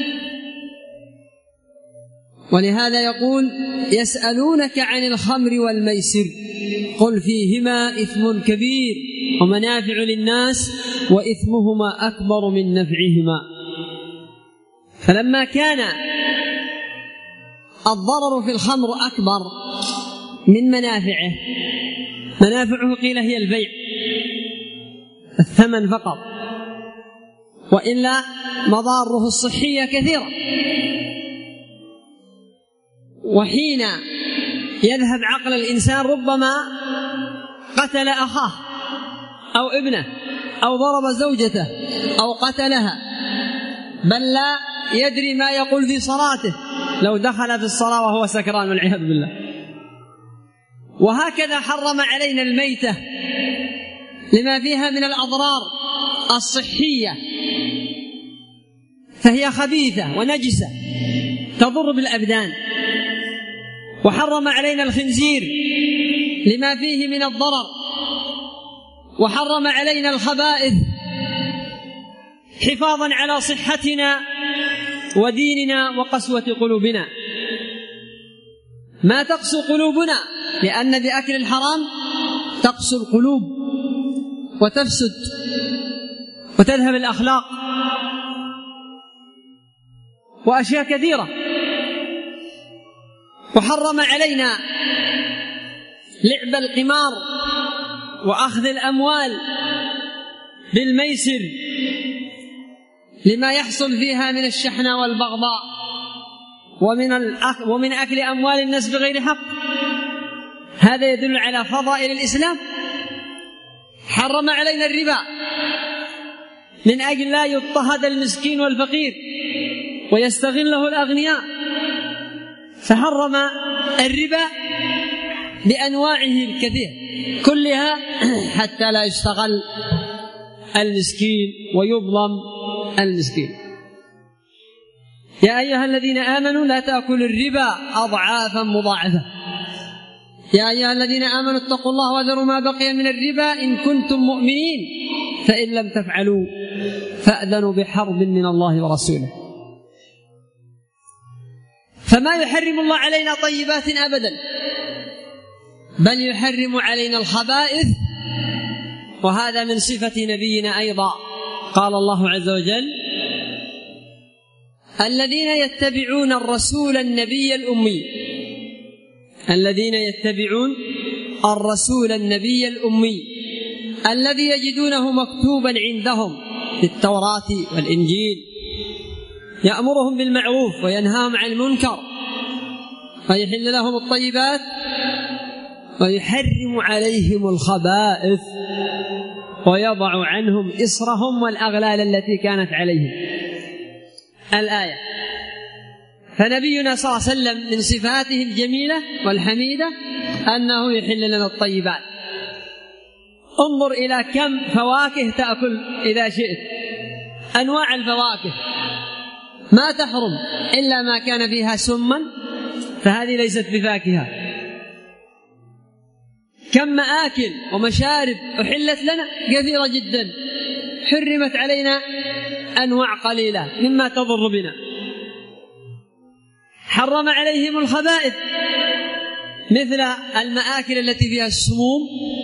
ولهذا يقول يسألونك عن الخمر والميسر قل فيهما إثم كبير ومنافع للناس وإثمهما أكبر من نفعهما. فلما كان الضرر في الخمر أكبر من منافعه، منافعه قيل هي البيع، الثمن فقط، وإلا مضاره الصحية كثيرة. وحين يذهب عقل الإنسان ربما قتل أخاه أو ابنه أو ضرب زوجته أو قتلها، بل لا يدري ما يقول في صلاته لو دخل في الصلاة وهو سكران والعياذ بالله. وهكذا حرم علينا الميتة لما فيها من الأضرار الصحية، فهي خبيثة ونجسة تضر بالأبدان. وحرم علينا الخنزير لما فيه من الضرر، وحرم علينا الخبائث حفاظا على صحتنا وديننا وقسوة قلوبنا. ما تقسو قلوبنا، لأن بأكل الحرام تقسو القلوب وتفسد وتذهب الأخلاق وأشياء كثيرة. وحرم علينا لعب القمار وأخذ الأموال بالميسر لما يحصل فيها من الشحنة والبغضاء ومن أكل أموال الناس بغير حق. هذا يدل على فضائل الإسلام. حرم علينا الربا من أجل لا يضطهد المسكين والفقير ويستغله الأغنياء، فحرم الربا بأنواعه الكثير كلها حتى لا يشتغل المسكين ويظلم المسكين. يا أيها الذين آمنوا لا تأكلوا الربا أضعافا مضاعفة. يا أيها الذين آمنوا اتقوا الله وذروا ما بقي من الربا إن كنتم مؤمنين فإن لم تفعلوا فأذنوا بحرب من الله ورسوله. فما يحرم الله علينا طيبات أبدا، بل يحرم علينا الخبائث، وهذا من صفة نبينا أيضا. قال الله عز وجل الذين يتبعون الرسول النبي الأمي، الذين يتبعون الرسول النبي الأمي الذي يجدونه مكتوبا عندهم في التوراة والإنجيل، يأمرهم بالمعروف وينهاهم عن المنكر ويحل لهم الطيبات ويحرم عليهم الخبائث ويضع عنهم إصرهم والأغلال التي كانت عليهم. الآية. فنبينا صلى الله عليه وسلم من صفاته الجميلة والحميدة أنه يحل لنا الطيبات. انظر إلى كم فواكه تأكل إذا شئت، أنواع الفواكه ما تحرم إلا ما كان فيها سما، فهذه ليست بفاكهة. كم مآكل ومشارب أحلت لنا كثيرة جدا، حرمت علينا أنواع قليلة مما تضر بنا. حرم عليهم الخبائث مثل المآكل التي فيها السموم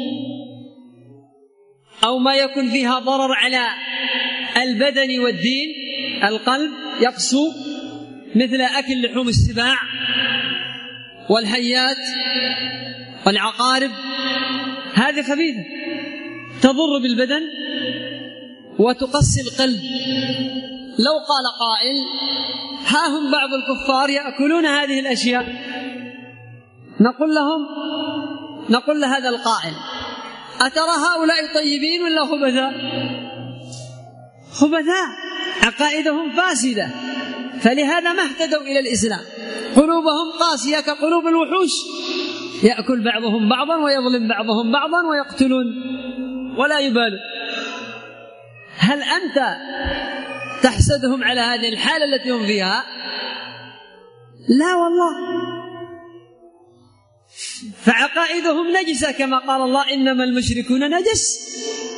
أو ما يكون فيها ضرر على البدن والدين، القلب يقسو، مثل أكل لحوم السباع والحيات والعقارب، هذه خبيثة تضر بالبدن وتقسي القلب. لو قال قائل ها هم بعض الكفار يأكلون هذه الأشياء، نقول لهذا القائل أترى هؤلاء طيبين ولا خبثاء؟ خبثاء، عقائدهم فاسدة، فلهذا ما اهتدوا إلى الإسلام، قلوبهم قاسية كقلوب الوحوش، يأكل بعضهم بعضا ويظلم بعضهم بعضا ويقتلون ولا يبالون. هل أنت تحسدهم على هذه الحالة التي هم فيها؟ لا والله. فعقائدهم نجسة كما قال الله إنما المشركون نجس،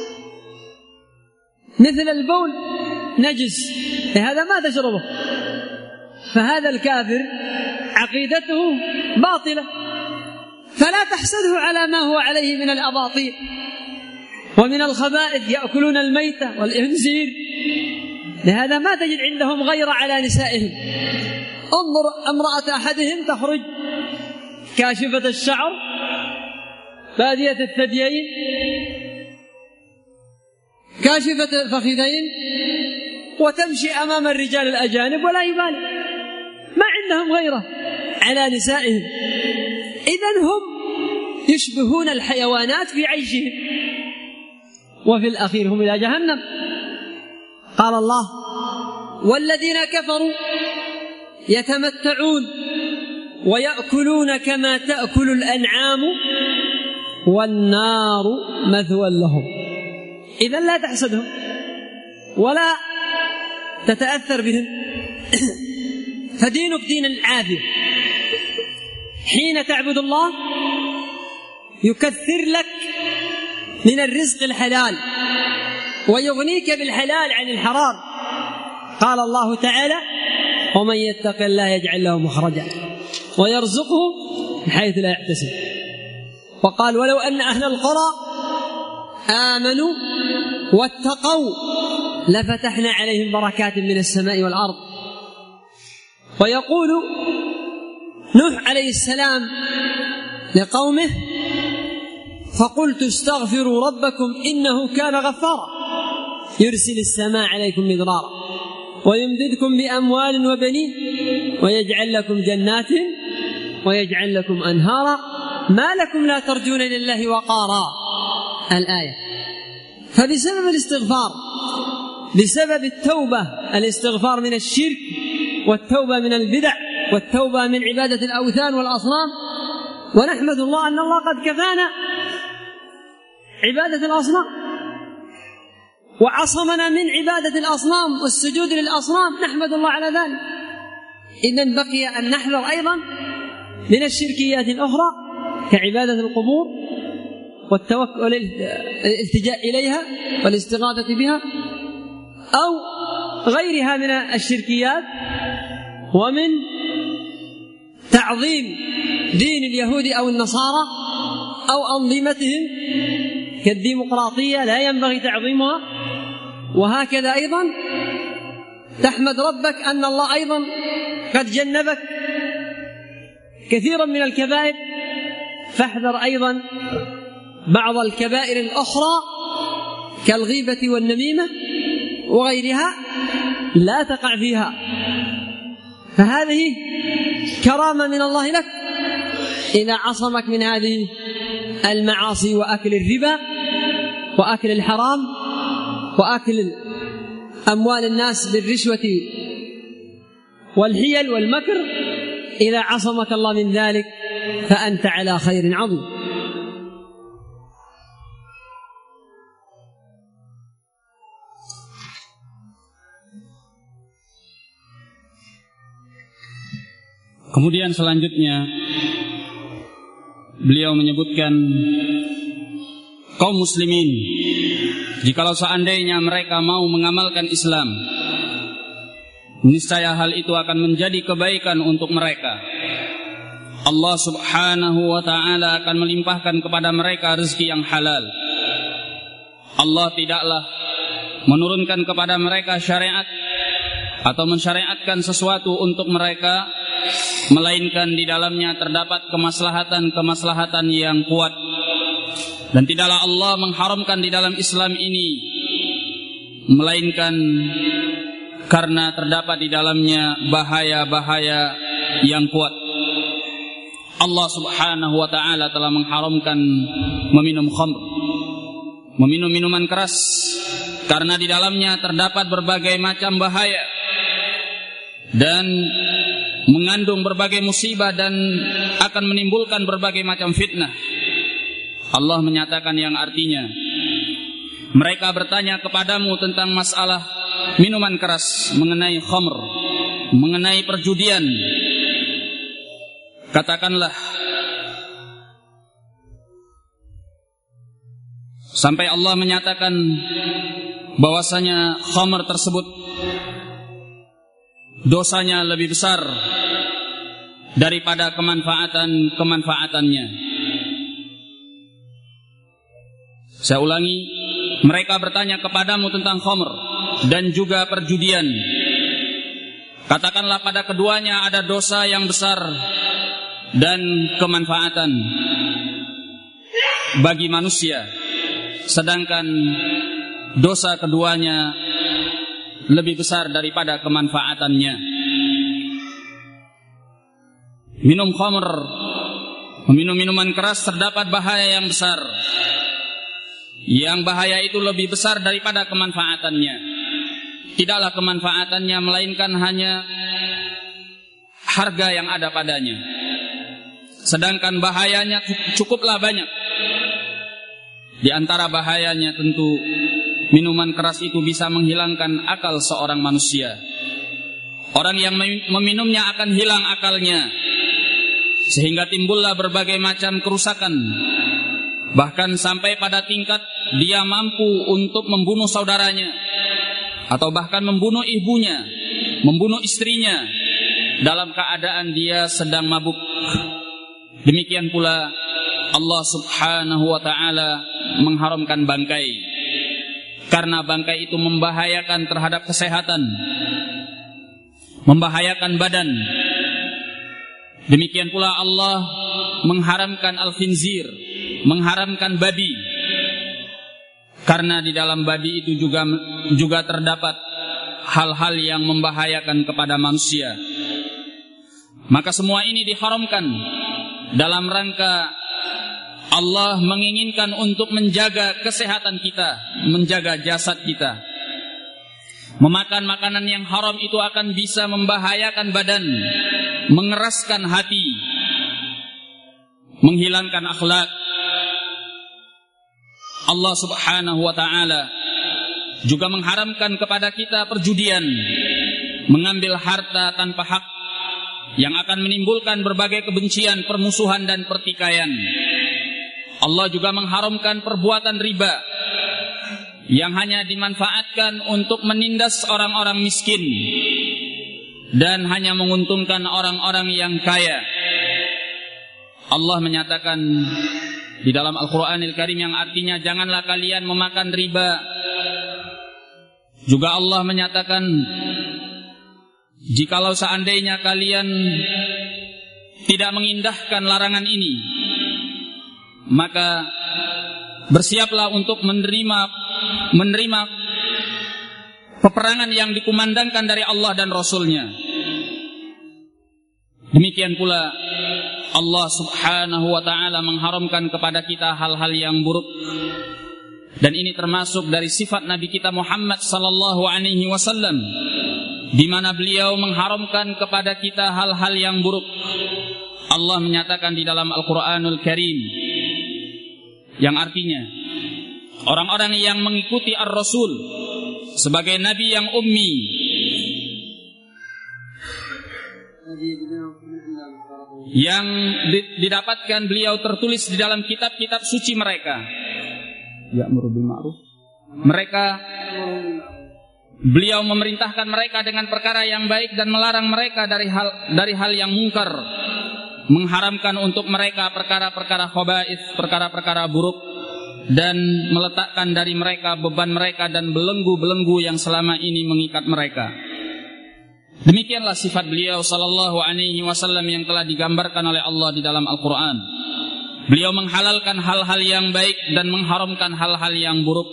مثل البول نجس، لهذا ما تشربه. فهذا الكافر عقيدته باطلة، فلا تحسده على ما هو عليه من الأباطيل ومن الخبائث، يأكلون الميتة والإنزير، لهذا ما تجد عندهم غير على نسائهم. انظر امرأة أحدهم تخرج كاشفة الشعر بادية الثديين كاشفة الفخذين وتمشي أمام الرجال الأجانب ولا يبالي، ما عندهم غيره على نسائهم. إذن هم يشبهون الحيوانات في عيشهم، وفي الأخير هم إلى جهنم. قال الله والذين كفروا يتمتعون ويأكلون كما تأكل الأنعام والنار مثوى لهم. إذن لا تحسدهم ولا تتأثر بهم، فدينك دين العافية. حين تعبد الله يكثر لك من الرزق الحلال ويغنيك بالحلال عن الحرام. قال الله تعالى ومن يتق الله يجعل له مخرجا ويرزقه من حيث لا يحتسب. وقال ولو أن أهل القرى آمنوا واتقوا لفتحنا عليهم بركات من السماء والأرض. ويقول نوح عليه السلام لقومه فقلت استغفروا ربكم إنه كان غفارا يرسل السماء عليكم مدرارا ويمددكم بأموال وبنين ويجعل لكم جنات ويجعل لكم أنهارا ما لكم لا ترجون لله وقارا. الآية. فبسبب الاستغفار، بسبب التوبة، الاستغفار من الشرك والتوبة من البدع والتوبة من عبادة الأوثان والأصنام، ونحمد الله أن الله قد كفانا عبادة الأصنام وعصمنا من عبادة الأصنام والسجود للأصنام، نحمد الله على ذلك. إذن بقي أن نحذر أيضا من الشركيات الأخرى كعبادة القبور والتوكل الالتجاء إليها والاستغاثة بها أو غيرها من الشركيات، ومن تعظيم دين اليهود أو النصارى أو أنظمتهم كالديمقراطية لا ينبغي تعظيمها. وهكذا أيضا تحمد ربك أن الله أيضا قد جنبك كثيرا من الكبائر، فاحذر أيضا بعض الكبائر الأخرى كالغيبة والنميمة وغيرها لا تقع فيها، فهذه كرامة من الله لك إذا عصمك من هذه المعاصي وأكل الربا وأكل الحرام وأكل أموال الناس بالرشوة والحيل والمكر. إذا عصمك الله من ذلك فأنت على خير عظيم. Kemudian selanjutnya beliau menyebutkan kaum muslimin, jikalau seandainya mereka mau mengamalkan Islam, niscaya hal itu akan menjadi kebaikan untuk mereka. Allah subhanahu wa ta'ala akan melimpahkan kepada mereka rezeki yang halal. Allah tidaklah menurunkan kepada mereka syariat atau mensyariatkan sesuatu untuk mereka, melainkan di dalamnya terdapat kemaslahatan yang kuat. Dan tidaklah Allah mengharamkan di dalam Islam ini, melainkan karena terdapat di dalamnya bahaya-bahaya yang kuat. Allah subhanahu wa ta'ala telah mengharamkan meminum khamr, meminum minuman keras, karena di dalamnya terdapat berbagai macam bahaya dan mengandung berbagai musibah dan akan menimbulkan berbagai macam fitnah. Allah menyatakan yang artinya, mereka bertanya kepadamu tentang masalah minuman keras, mengenai khamr, mengenai perjudian. Katakanlah, sampai Allah menyatakan bahwasanya khamr tersebut dosanya lebih besar daripada kemanfaatannya. Saya ulangi, mereka bertanya kepadamu tentang khamr dan juga perjudian. Katakanlah pada keduanya ada dosa yang besar dan kemanfaatan bagi manusia, sedangkan dosa keduanya lebih besar daripada kemanfaatannya. Minum khamr, meminum minuman keras, terdapat bahaya yang besar. Yang bahaya itu lebih besar daripada kemanfaatannya. Tidaklah kemanfaatannya melainkan hanya harga yang ada padanya, sedangkan bahayanya cukuplah banyak. Di antara bahayanya tentu minuman keras itu bisa menghilangkan akal seorang manusia. Orang yang meminumnya akan hilang akalnya, sehingga timbullah berbagai macam kerusakan. Bahkan sampai pada tingkat dia mampu untuk membunuh saudaranya, atau bahkan membunuh ibunya, membunuh istrinya, dalam keadaan dia sedang mabuk. Demikian pula Allah subhanahu wa ta'ala mengharamkan bangkai, karena bangkai itu membahayakan terhadap kesehatan, membahayakan badan. Demikian pula Allah mengharamkan al-khinzir, mengharamkan babi, karena di dalam babi itu juga terdapat hal-hal yang membahayakan kepada manusia. Maka semua ini diharamkan dalam rangka Allah menginginkan untuk menjaga kesehatan kita, menjaga jasad kita. Memakan makanan yang haram itu akan bisa membahayakan badan, mengeraskan hati, menghilangkan akhlak. Allah subhanahu wa ta'ala juga mengharamkan kepada kita perjudian, mengambil harta tanpa hak, yang akan menimbulkan berbagai kebencian, permusuhan dan pertikaian. Allah juga mengharamkan perbuatan riba, yang hanya dimanfaatkan untuk menindas orang-orang miskin dan hanya menguntungkan orang-orang yang kaya. Allah menyatakan di dalam Al-Quranil Karim yang artinya janganlah kalian memakan riba. Juga Allah menyatakan jikalau seandainya kalian tidak mengindahkan larangan ini, maka bersiaplah untuk menerima peperangan yang dikumandangkan dari Allah dan Rasul-Nya. Demikian pula Allah subhanahu wa ta'ala mengharamkan kepada kita hal-hal yang buruk. Dan ini termasuk dari sifat Nabi kita Muhammad sallallahu alaihi wasallam, di mana beliau mengharamkan kepada kita hal-hal yang buruk. Allah menyatakan di dalam Al-Qur'anul Karim, yang artinya orang-orang yang mengikuti Ar-Rasul sebagai nabi yang ummi, yang didapatkan beliau tertulis di dalam kitab-kitab suci mereka, ya'muru bil ma'ruf, beliau memerintahkan mereka dengan perkara yang baik dan melarang mereka dari hal yang mungkar, mengharamkan untuk mereka perkara-perkara khaba'ith, perkara-perkara buruk, dan meletakkan dari mereka beban mereka dan belenggu-belenggu yang selama ini mengikat mereka. Demikianlah sifat beliau sallallahu alaihi wasallam yang telah digambarkan oleh Allah di dalam Al-Quran. Beliau menghalalkan hal-hal yang baik dan mengharamkan hal-hal yang buruk.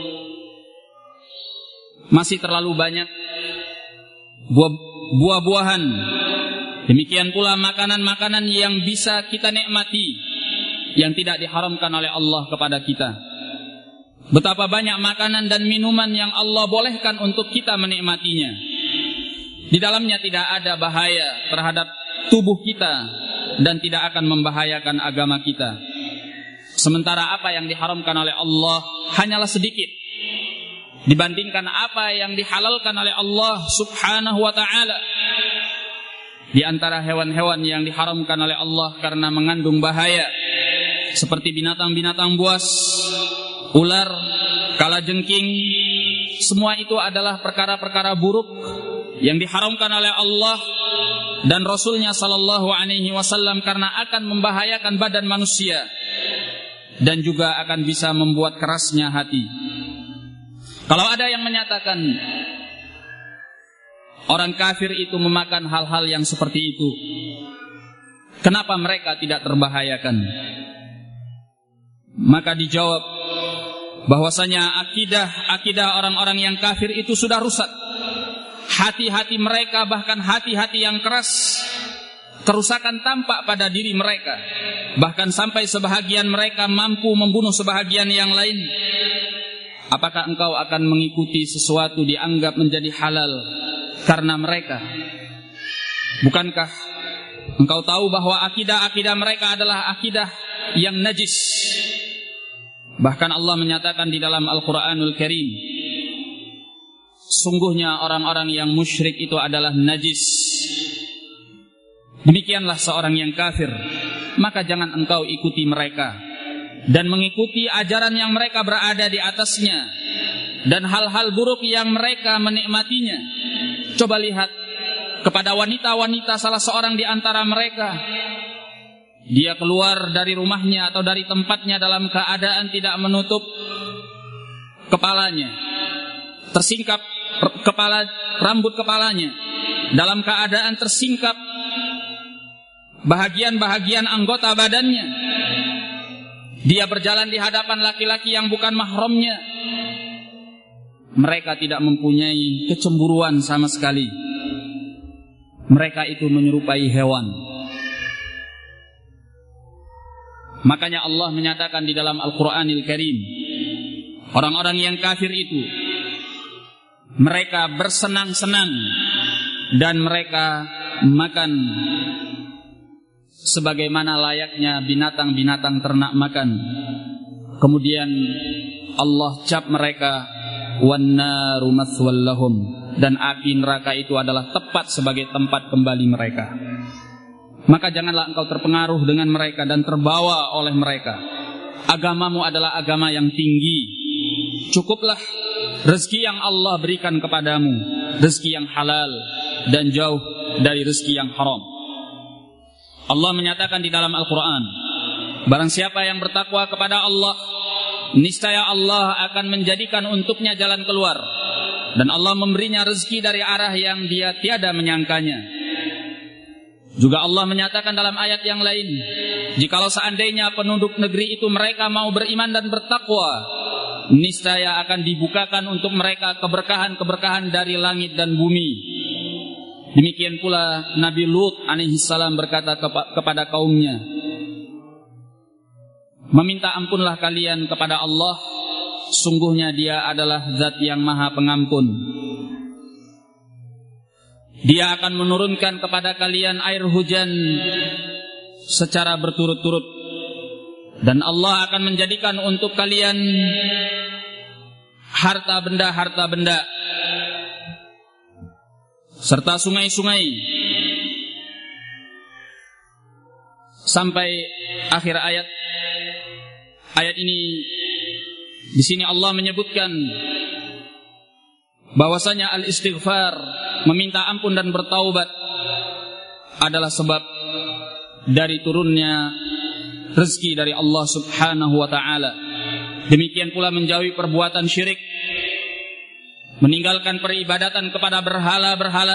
Masih terlalu banyak buah-buahan, demikian pula makanan-makanan yang bisa kita nikmati yang tidak diharamkan oleh Allah kepada kita. Betapa banyak makanan dan minuman yang Allah bolehkan untuk kita menikmatinya. Di dalamnya tidak ada bahaya terhadap tubuh kita dan tidak akan membahayakan agama kita. Sementara apa yang diharamkan oleh Allah hanyalah sedikit dibandingkan apa yang dihalalkan oleh Allah subhanahu wa ta'ala. Di antara hewan-hewan yang diharamkan oleh Allah karena mengandung bahaya, seperti binatang-binatang buas, ular, kalajengking, semua itu adalah perkara-perkara buruk yang diharamkan oleh Allah dan Rasulnya sallallahu alaihi wasallam karena akan membahayakan badan manusia dan juga akan bisa membuat kerasnya hati. Kalau ada yang menyatakan orang kafir itu memakan hal-hal yang seperti itu, kenapa mereka tidak terbahayakan? Maka dijawab bahwasanya akidah orang-orang yang kafir itu sudah rusak. Hati-hati mereka, bahkan hati-hati yang keras, kerusakan tampak pada diri mereka. Bahkan sampai sebahagian mereka mampu membunuh sebahagian yang lain. Apakah engkau akan mengikuti sesuatu dianggap menjadi halal karena mereka? Bukankah engkau tahu bahwa akidah mereka adalah akidah yang najis? Bahkan Allah menyatakan di dalam Al-Quranul Karim, sungguhnya orang-orang yang musyrik itu adalah najis. Demikianlah seorang yang kafir, maka jangan engkau ikuti mereka dan mengikuti ajaran yang mereka berada di atasnya dan hal-hal buruk yang mereka menikmatinya. Coba lihat kepada wanita-wanita salah seorang di antara mereka. Dia keluar dari rumahnya atau dari tempatnya dalam keadaan tidak menutup kepalanya, tersingkap rambut kepalanya, dalam keadaan tersingkap bahagian-bahagian anggota badannya. Dia berjalan di hadapan laki-laki yang bukan mahramnya. Mereka tidak mempunyai kecemburuan sama sekali. Mereka itu menyerupai hewan. Makanya Allah menyatakan di dalam Al-Quranil Karim, orang-orang yang kafir itu mereka bersenang-senang dan mereka makan sebagaimana layaknya binatang-binatang ternak makan. Kemudian Allah cap mereka, wannaru mathwal lahum, dan api neraka itu adalah tepat sebagai tempat kembali mereka. Maka janganlah engkau terpengaruh dengan mereka dan terbawa oleh mereka. Agamamu adalah agama yang tinggi. Cukuplah rezeki yang Allah berikan kepadamu, rezeki yang halal dan jauh dari rezeki yang haram. Allah menyatakan di dalam Al-Quran, barang siapa yang bertakwa kepada Allah, niscaya Allah akan menjadikan untuknya jalan keluar dan Allah memberinya rezeki dari arah yang dia tiada menyangkanya. Juga Allah menyatakan dalam ayat yang lain, jikalau seandainya penduduk negeri itu mereka mau beriman dan bertakwa, niscaya akan dibukakan untuk mereka keberkahan-keberkahan dari langit dan bumi. Demikian pula Nabi Lut alaihissalam berkata kepada kaumnya, meminta ampunlah kalian kepada Allah, sungguhnya Dia adalah Zat yang Maha Pengampun. Dia akan menurunkan kepada kalian air hujan secara berturut-turut, dan Allah akan menjadikan untuk kalian harta benda serta sungai-sungai sampai akhir ayat. Ayat ini di sini Allah menyebutkan bahwasanya al-istighfar, meminta ampun dan bertaubat adalah sebab dari turunnya rezeki dari Allah Subhanahu wa taala. Demikian pula menjauhi perbuatan syirik, meninggalkan peribadatan kepada berhala-berhala,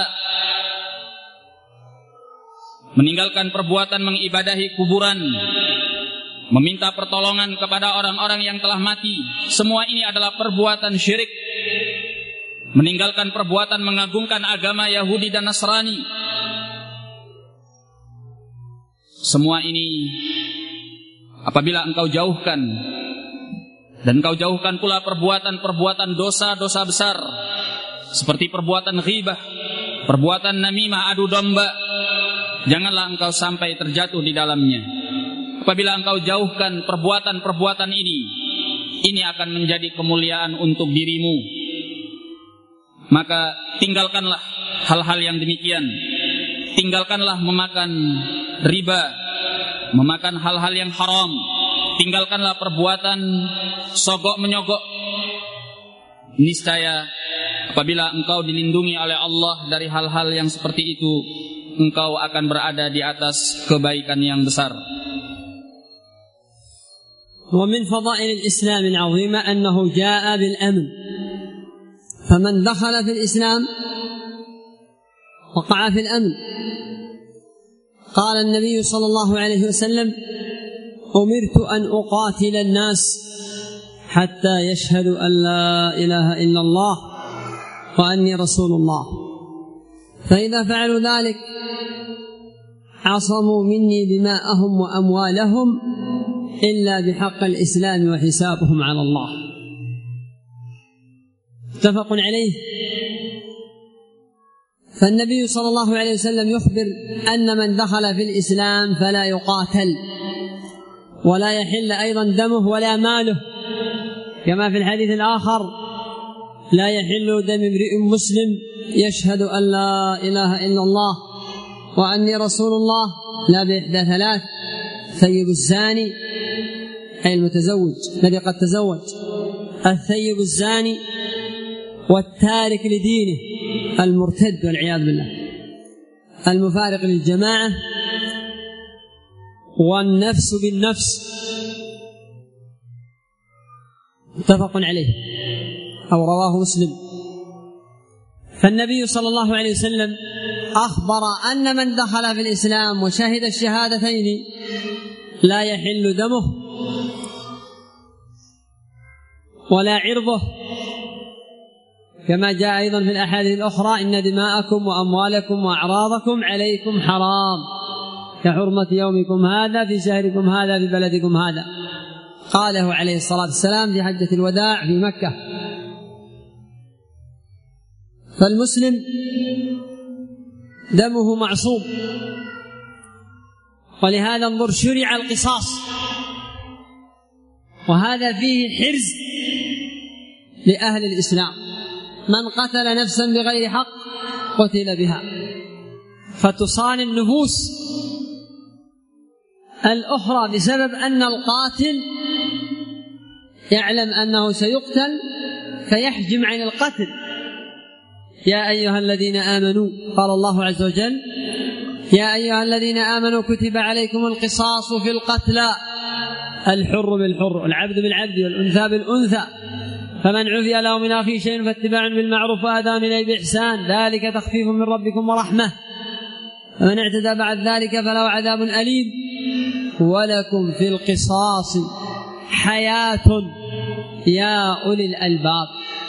meninggalkan perbuatan mengibadahi kuburan, meminta pertolongan kepada orang-orang yang telah mati. Semua ini adalah perbuatan syirik. Meninggalkan perbuatan mengagungkan agama Yahudi dan Nasrani. Semua ini apabila engkau jauhkan, dan engkau jauhkan pula perbuatan-perbuatan dosa-dosa besar seperti perbuatan ghibah, perbuatan namimah, adu domba, janganlah engkau sampai terjatuh di dalamnya. Apabila engkau jauhkan perbuatan-perbuatan ini akan menjadi kemuliaan untuk dirimu. Maka tinggalkanlah hal-hal yang demikian. Tinggalkanlah memakan riba, memakan hal-hal yang haram. Tinggalkanlah perbuatan sogok menyogok. Niscaya apabila engkau dilindungi oleh Allah dari hal-hal yang seperti itu, engkau akan berada di atas kebaikan yang besar. ومن فضائل الإسلام العظيمة أنه جاء بالأمن، فمن دخل في الإسلام وقع في الأمن. قال النبي صلى الله عليه وسلم: أمرت أن أقاتل الناس حتى يشهدوا أن لا إله إلا الله وأني رسول الله، فإذا فعلوا ذلك عصموا مني دماءهم وأموالهم إلا بحق الإسلام وحسابهم على الله. متفق عليه. فالنبي صلى الله عليه وسلم يخبر أن من دخل في الإسلام فلا يقاتل ولا يحل أيضا دمه ولا ماله، كما في الحديث الآخر: لا يحل دم امرئ مسلم يشهد أن لا إله إلا الله وأني رسول الله لا بإحدى ثلاث: ثيب الزاني أي المتزوج الذي قد تزوج، الثيب الزاني، والتارك لدينه المرتد والعياذ بالله، المفارق للجماعة، والنفس بالنفس. متفق عليه أو رواه مسلم. فالنبي صلى الله عليه وسلم أخبر أن من دخل في الإسلام وشهد الشهادتين لا يحل دمه ولا عرضه، كما جاء أيضا في الأحاديث الأخرى: إن دماءكم وأموالكم وأعراضكم عليكم حرام كحرمة يومكم هذا في شهركم هذا في بلدكم هذا. قاله عليه الصلاة والسلام في حجة الوداع في مكة. فالمسلم دمه معصوم، ولهذا انظر شرع القصاص، وهذا فيه حرز لأهل الإسلام. من قتل نفسا بغير حق قتل بها، فتصان النفوس الأخرى بسبب أن القاتل يعلم أنه سيقتل فيحجم عن القتل. يا أيها الذين آمنوا، قال الله عز وجل: يا أيها الذين آمنوا كتب عليكم القصاص في القتلى، الحر بالحر والعبد بالعبد والأنثى بالأنثى فمن عفي له من أخيه شيء فاتباع بالمعروف وأداء إليه بإحسان ذلك تخفيف من ربكم ورحمة فمن اعتدى بعد ذلك فله عذاب أليم ولكم في القصاص حياة يا أولي الألباب.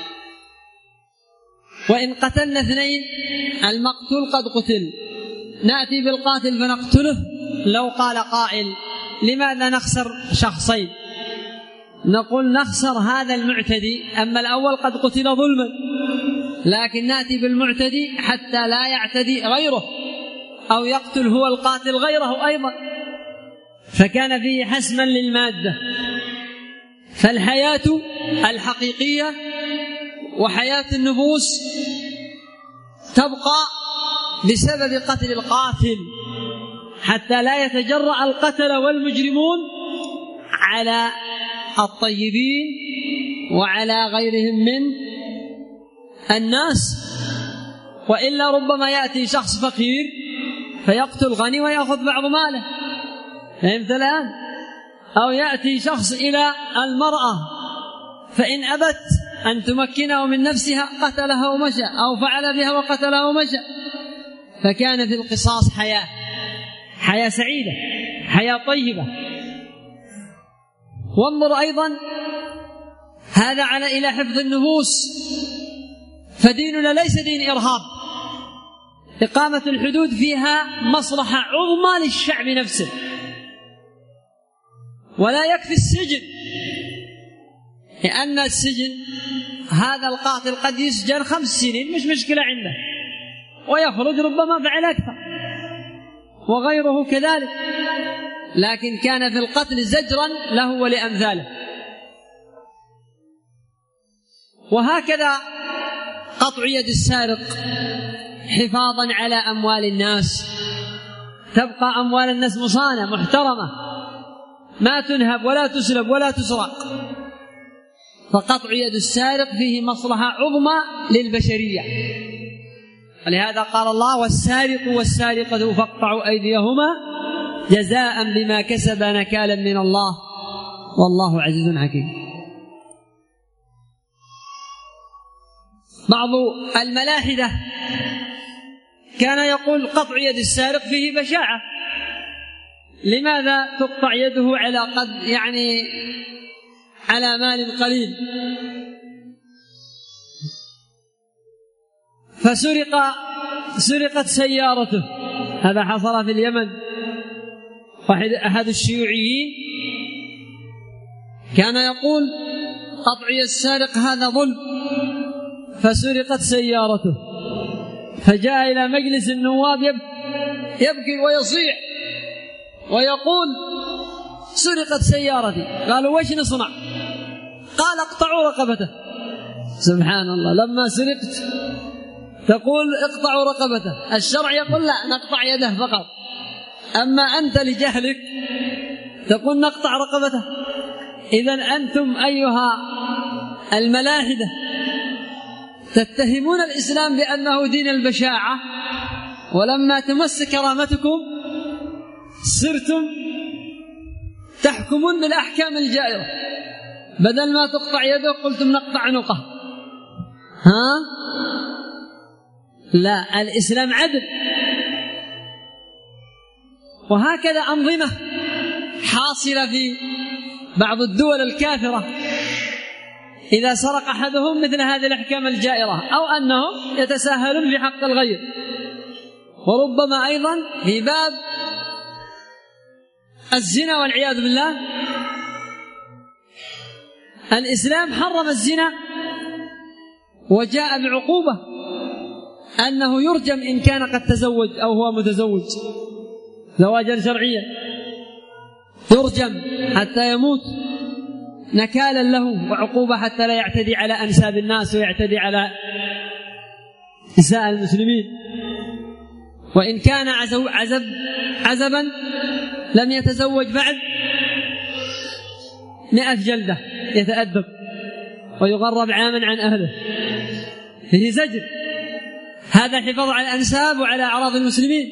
وإن قتلنا اثنين المقتول قد قتل نأتي بالقاتل فنقتله. لو قال قائل لماذا نخسر شخصين؟ نقول نخسر هذا المعتدي، أما الأول قد قتل ظلما، لكن نأتي بالمعتدي حتى لا يعتدي غيره أو يقتل هو القاتل غيره أيضا، فكان فيه حسما للمادة. فالحياة الحقيقية وحياة النفوس تبقى بسبب قتل القاتل حتى لا يتجرأ القتل والمجرمون على الطيبين وعلى غيرهم من الناس، وإلا ربما يأتي شخص فقير فيقتل غني ويأخذ بعض ماله، فهمت الآن؟ أو يأتي شخص إلى المرأة فإن أبت أن تمكنه من نفسها قتلها ومشى، أو فعل بها وقتلها ومشى. فكان في القصاص حياة سعيدة، حياة طيبة. وانظر أيضا هذا على إلى حفظ النفوس، فديننا ليس دين إرهاب. إقامة الحدود فيها مصلحة عظمى للشعب نفسه، ولا يكفي السجن، لأن السجن هذا القاتل قد يسجن 5 سنين مش مشكلة عنده ويخرج ربما فعل أكثر، وغيره كذلك، لكن كان في القتل زجرا له ولأمثاله. وهكذا قطع يد السارق حفاظا على أموال الناس، تبقى أموال الناس مصانة محترمة ما تنهب ولا تسلب ولا تسرق. فقطع يد السارق فيه مصلحة عظمى للبشرية، ولهذا قال الله والسارق والسارقة فاقطعوا أيديهما جزاء بما كسب نكالا من الله والله عزيز حكيم. بعض الملاحدة كان يقول قطع يد السارق فيه بشاعة، لماذا تقطع يده على قد على مال قليل؟ فسرقت سيارته، هذا حصل في اليمن. أحد الشيوعيين كان يقول قطع يد السارق هذا ظلم، فسرقت سيارته، فجاء إلى مجلس النواب يبكي ويصيح ويقول سرقت سيارتي. قالوا وش نصنع؟ قال اقطعوا رقبته. سبحان الله، لما سرقت تقول اقطعوا رقبته، الشرع يقول لا نقطع يده فقط، أما أنت لجهلك تقول نقطع رقبته. إذن أنتم أيها الملاحدة تتهمون الإسلام بأنه دين البشاعة، ولما تمس كرامتكم صرتم تحكمون بالأحكام الجائرة، بدل ما تقطع يده قلتم نقطع عنقه. لا، الإسلام عدل. وهكذا أنظمة حاصلة في بعض الدول الكافرة، إذا سرق أحدهم مثل هذه الأحكام الجائرة، أو أنهم يتساهلون في حق الغير. وربما أيضا في باب الزنا والعياذ بالله، الإسلام حرم الزنا وجاء بعقوبة أنه يرجم إن كان قد تزوج أو هو متزوج زواجا شرعيا، يرجم حتى يموت نكالا له وعقوبة حتى لا يعتدي على أنساب الناس ويعتدي على نساء المسلمين. وإن كان عزبا لم يتزوج بعد 100 جلدة يتأدب ويغرب عاما عن أهله، فيه زجر. هذا حفاظ على الأنساب وعلى أعراض المسلمين.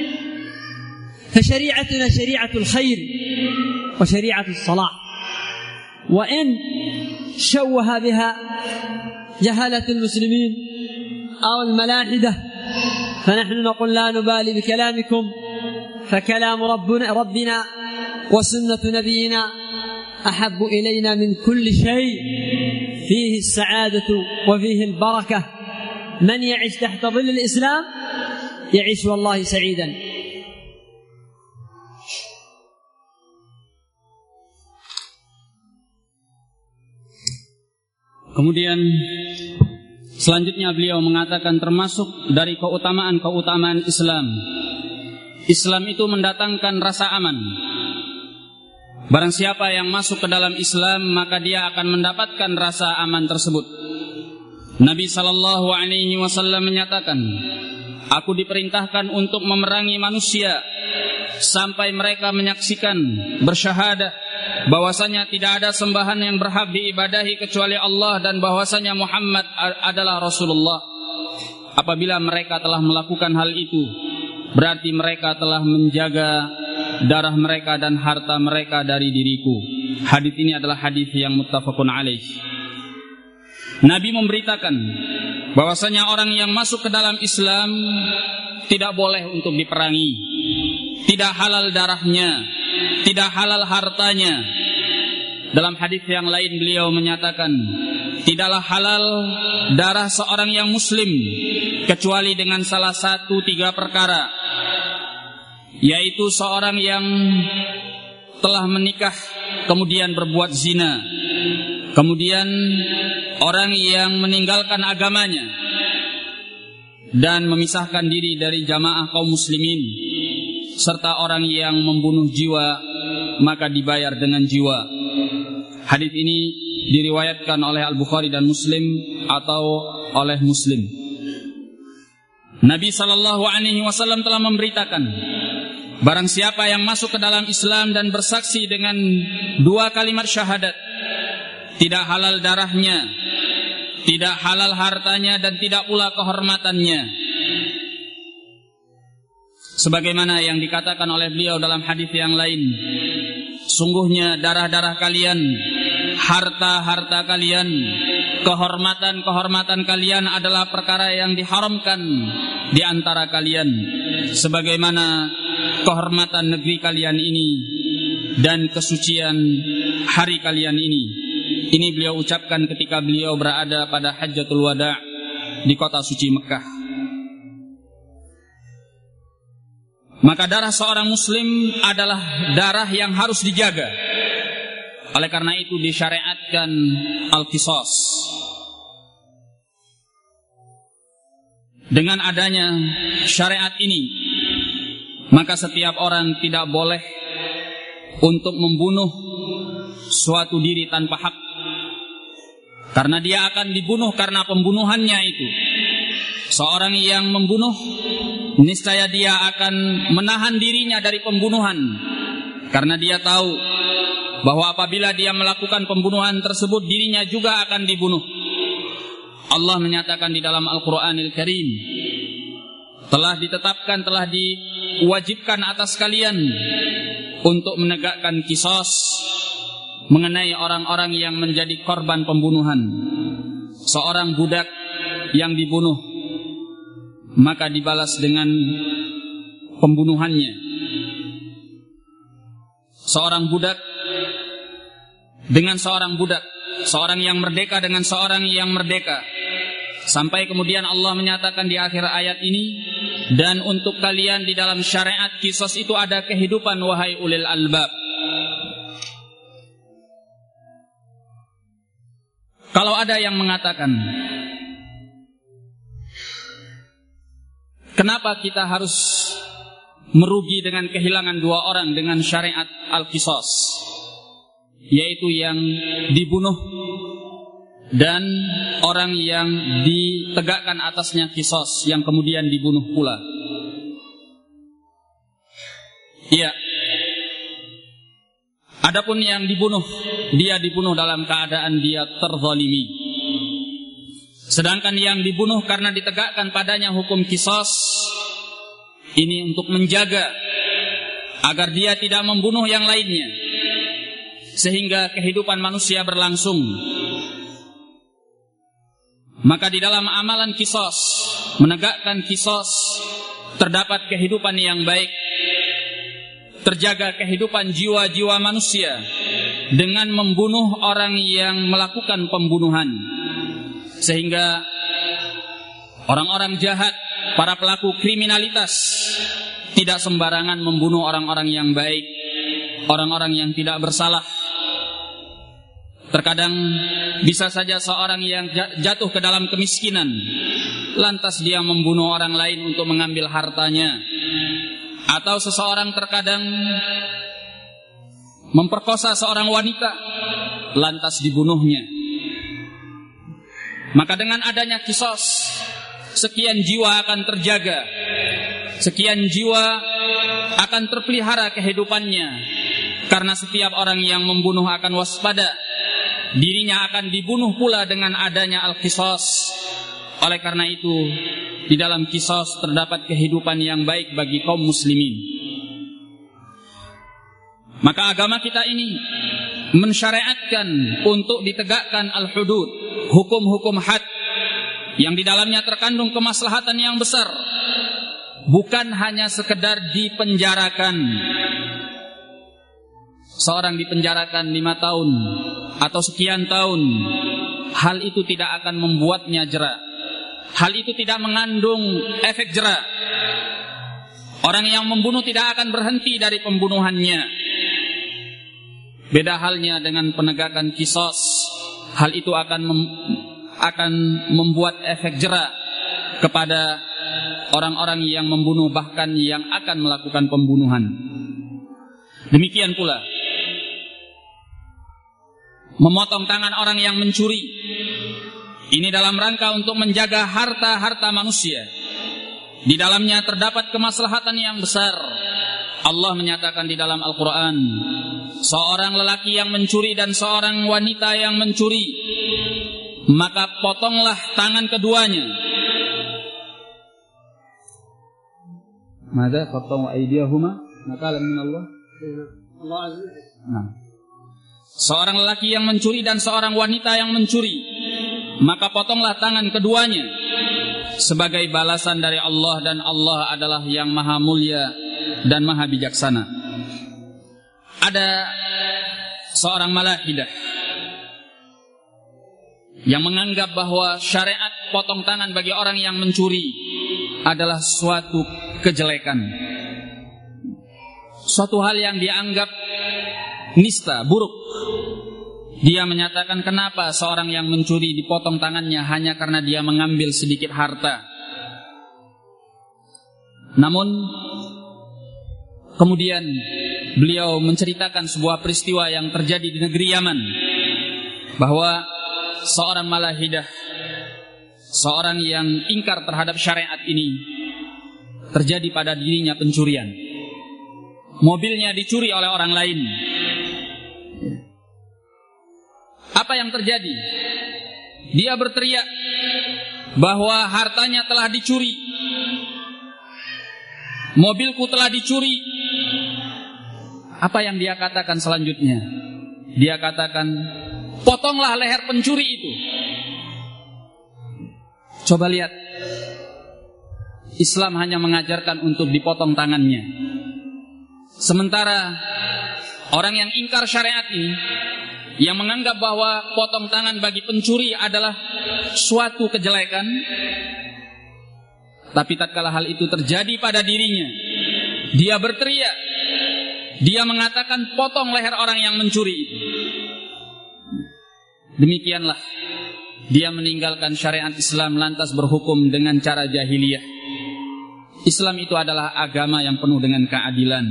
فشريعتنا شريعة الخير وشريعة الصلاح، وإن شوه بها جهلة المسلمين أو الملاحدة، فنحن نقول لا نبالي بكلامكم، فكلام ربنا وسنة نبينا أحب إلينا من كل شيء، فيه السعادة وفيه البركة. من يعيش تحت ظل الإسلام يعيش والله سعيدا. Kemudian selanjutnya beliau mengatakan termasuk dari keutamaan Islam. Islam itu mendatangkan rasa aman. Barang siapa yang masuk ke dalam Islam, maka dia akan mendapatkan rasa aman tersebut. Nabi SAW menyatakan, aku diperintahkan untuk memerangi manusia sampai mereka menyaksikan, bersyahadat bahwasanya tidak ada sembahan yang berhak diibadahi kecuali Allah dan bahwasanya Muhammad adalah Rasulullah. Apabila mereka telah melakukan hal itu, berarti mereka telah menjaga darah mereka dan harta mereka dari diriku. Hadis ini adalah hadis yang muttafaqun alaih. Nabi memberitakan bahwasanya orang yang masuk ke dalam Islam tidak boleh untuk diperangi, tidak halal darahnya, tidak halal hartanya. Dalam hadis yang lain beliau menyatakan, tidaklah halal darah seorang yang muslim kecuali dengan salah satu 3 perkara, yaitu seorang yang telah menikah kemudian berbuat zina, kemudian orang yang meninggalkan agamanya dan memisahkan diri dari jamaah kaum muslimin, serta orang yang membunuh jiwa maka dibayar dengan jiwa. Hadis ini diriwayatkan oleh Al-Bukhari dan Muslim atau oleh Muslim. Nabi SAW telah memberitakan, barang siapa yang masuk ke dalam Islam dan bersaksi dengan 2 kalimat syahadat, tidak halal darahnya, tidak halal hartanya, dan tidak pula kehormatannya, sebagaimana yang dikatakan oleh beliau dalam hadis yang lain, sungguhnya darah-darah kalian, harta-harta kalian, kehormatan-kehormatan kalian adalah perkara yang diharamkan di antara kalian, sebagaimana kehormatan negeri kalian ini dan kesucian hari kalian ini. Ini beliau ucapkan ketika beliau berada pada Hajjatul Wada' di kota suci Mekah. Maka darah seorang muslim adalah darah yang harus dijaga. Oleh karena itu disyariatkan al-qisas. Dengan adanya syariat ini, maka setiap orang tidak boleh untuk membunuh suatu diri tanpa hak, karena dia akan dibunuh karena pembunuhannya itu. Seorang yang membunuh, niscaya dia akan menahan dirinya dari pembunuhan, karena dia tahu bahwa apabila dia melakukan pembunuhan tersebut, dirinya juga akan dibunuh. Allah menyatakan di dalam Al-Quranil Karim, telah ditetapkan, telah diwajibkan atas kalian untuk menegakkan qisas mengenai orang-orang yang menjadi korban pembunuhan. Seorang budak yang dibunuh, maka dibalas dengan pembunuhannya. Seorang budak dengan seorang budak, seorang yang merdeka dengan seorang yang merdeka. Sampai kemudian Allah menyatakan di akhir ayat ini, dan untuk kalian di dalam syariat qisas itu ada kehidupan, wahai ulil albab. Kalau ada yang mengatakan, kenapa kita harus merugi dengan kehilangan 2 orang dengan syariat al-qisas, yaitu yang dibunuh dan orang yang ditegakkan atasnya qisas yang kemudian dibunuh pula. Iya. Adapun yang dibunuh, dia dibunuh dalam keadaan dia terzalimi. Sedangkan yang dibunuh karena ditegakkan padanya hukum qisas, ini untuk menjaga agar dia tidak membunuh yang lainnya, sehingga kehidupan manusia berlangsung Maka di dalam amalan kisos, menegakkan kisos, terdapat kehidupan yang baik, terjaga kehidupan jiwa-jiwa manusia dengan membunuh orang yang melakukan pembunuhan. Sehingga orang-orang jahat, para pelaku kriminalitas tidak sembarangan membunuh orang-orang yang baik, orang-orang yang tidak bersalah. Terkadang bisa saja seorang yang jatuh ke dalam kemiskinan, lantas dia membunuh orang lain untuk mengambil hartanya. Atau seseorang terkadang memperkosa seorang wanita, lantas dibunuhnya. Maka dengan adanya kisos, sekian jiwa akan terjaga, sekian jiwa akan terpelihara kehidupannya. Karena setiap orang yang membunuh akan waspada, dirinya akan dibunuh pula dengan adanya al-qisas. Oleh karena itu, di dalam qisas terdapat kehidupan yang baik bagi kaum muslimin. Maka agama kita ini mensyariatkan untuk ditegakkan al-hudud, hukum-hukum had, yang di dalamnya terkandung kemaslahatan yang besar. Bukan hanya sekedar dipenjarakan. Seorang dipenjarakan 5 tahun atau sekian tahun, hal itu tidak akan membuatnya jera. Hal itu tidak mengandung efek jera. Orang yang membunuh tidak akan berhenti dari pembunuhannya. Beda halnya dengan penegakan kisos. Hal itu akan membuat efek jera kepada orang-orang yang membunuh, bahkan yang akan melakukan pembunuhan. Demikian pula memotong tangan orang yang mencuri. Ini dalam rangka untuk menjaga harta-harta manusia. Di dalamnya terdapat kemaslahatan yang besar. Allah menyatakan di dalam Al-Quran, seorang lelaki yang mencuri dan seorang wanita yang mencuri, maka potonglah tangan keduanya. Mada qattu aydiyahuma nakalan min Allah. Nah. Seorang lelaki yang mencuri dan seorang wanita yang mencuri, maka potonglah tangan keduanya sebagai balasan dari Allah, dan Allah adalah yang maha mulia dan maha bijaksana. Ada seorang malahidah yang menganggap bahwa syariat potong tangan bagi orang yang mencuri adalah suatu kejelekan, suatu hal yang dianggap nista, buruk. Dia menyatakan, kenapa seorang yang mencuri dipotong tangannya hanya karena dia mengambil sedikit harta. Namun kemudian beliau menceritakan sebuah peristiwa yang terjadi di negeri Yaman, bahwa seorang malahidah, seorang yang ingkar terhadap syariat ini, terjadi pada dirinya pencurian. Mobilnya dicuri oleh orang lain. Apa yang terjadi? Dia berteriak bahwa hartanya telah dicuri, mobilku telah dicuri. Apa yang dia katakan selanjutnya? Dia katakan, potonglah leher pencuri itu. Coba lihat, Islam hanya mengajarkan untuk dipotong tangannya. Sementara orang yang ingkar syariat ini, yang menganggap bahwa potong tangan bagi pencuri adalah suatu kejelekan, tapi tatkala hal itu terjadi pada dirinya, dia berteriak, dia mengatakan potong leher orang yang mencuri itu. Demikianlah dia meninggalkan syariat Islam, lantas berhukum dengan cara jahiliyah. Islam itu adalah agama yang penuh dengan keadilan.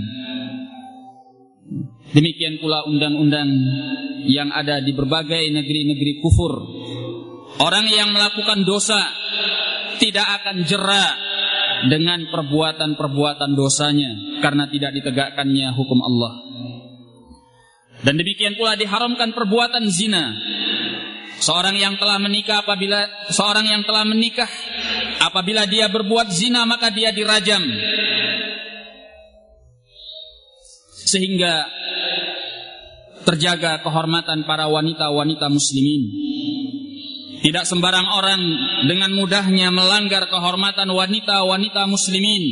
Demikian pula undang-undang yang ada di berbagai negeri-negeri kufur. Orang yang melakukan dosa tidak akan jera dengan perbuatan-perbuatan dosanya, karena tidak ditegakkannya hukum Allah. Dan demikian pula diharamkan perbuatan zina. Seorang yang telah menikah apabila dia berbuat zina, maka dia dirajam. Sehingga terjaga kehormatan para wanita-wanita muslimin. Tidak sembarang orang dengan mudahnya melanggar kehormatan wanita-wanita muslimin.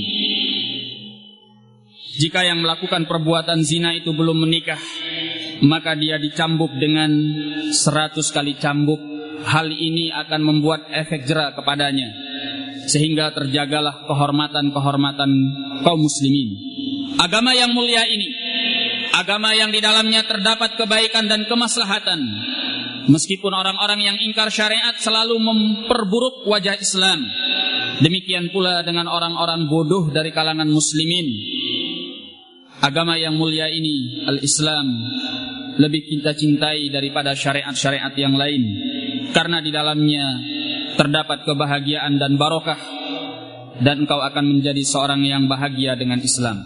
Jika yang melakukan perbuatan zina itu belum menikah, maka dia dicambuk dengan 100 kali cambuk. Hal ini akan membuat efek jera kepadanya, sehingga terjagalah kehormatan-kehormatan kaum muslimin. Agama yang mulia ini, agama yang di dalamnya terdapat kebaikan dan kemaslahatan. Meskipun orang-orang yang ingkar syariat selalu memperburuk wajah Islam, demikian pula dengan orang-orang bodoh dari kalangan muslimin. Agama yang mulia ini, al-Islam, lebih kita cintai daripada syariat-syariat yang lain, karena di dalamnya terdapat kebahagiaan dan barokah, dan engkau akan menjadi seorang yang bahagia dengan Islam.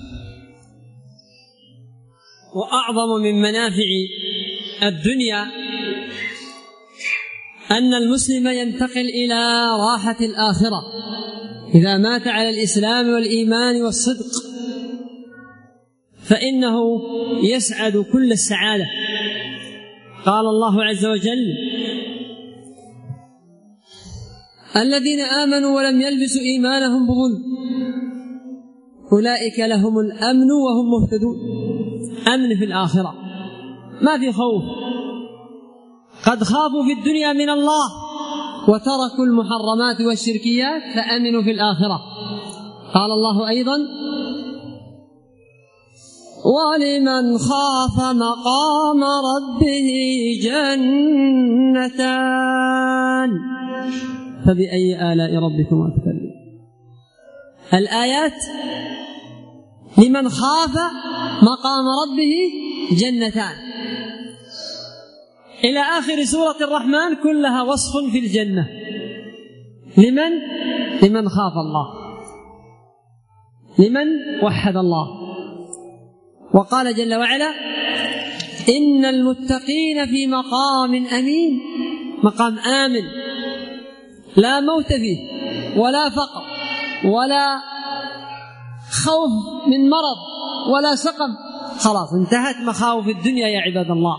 Wa a'zamu min manafi'i ad-dunya anna al-muslima yantaqil ila rahati al-akhirah idza mata 'ala al-islam wal-iman was-sidq فإنه يسعد كل السعادة. قال الله عز وجل: الذين آمنوا ولم يلبسوا إيمانهم بظلم أولئك لهم الأمن وهم مهتدون. أمن في الآخرة، ما في خوف. قد خافوا في الدنيا من الله وتركوا المحرمات والشركيات فأمنوا في الآخرة. قال الله أيضا: ولمن خاف مقام ربه جنتان فبأي آلاء ربكما تكذبان. الآيات: لمن خاف مقام ربه جنتان إلى آخر سورة الرحمن كلها وصف في الجنة. لمن خاف الله، لمن وحد الله. وقال جل وعلا: إن المتقين في مقام أمين. مقام آمن، لا موت فيه ولا فقر ولا خوف من مرض ولا سقم. خلاص انتهت مخاوف الدنيا يا عباد الله.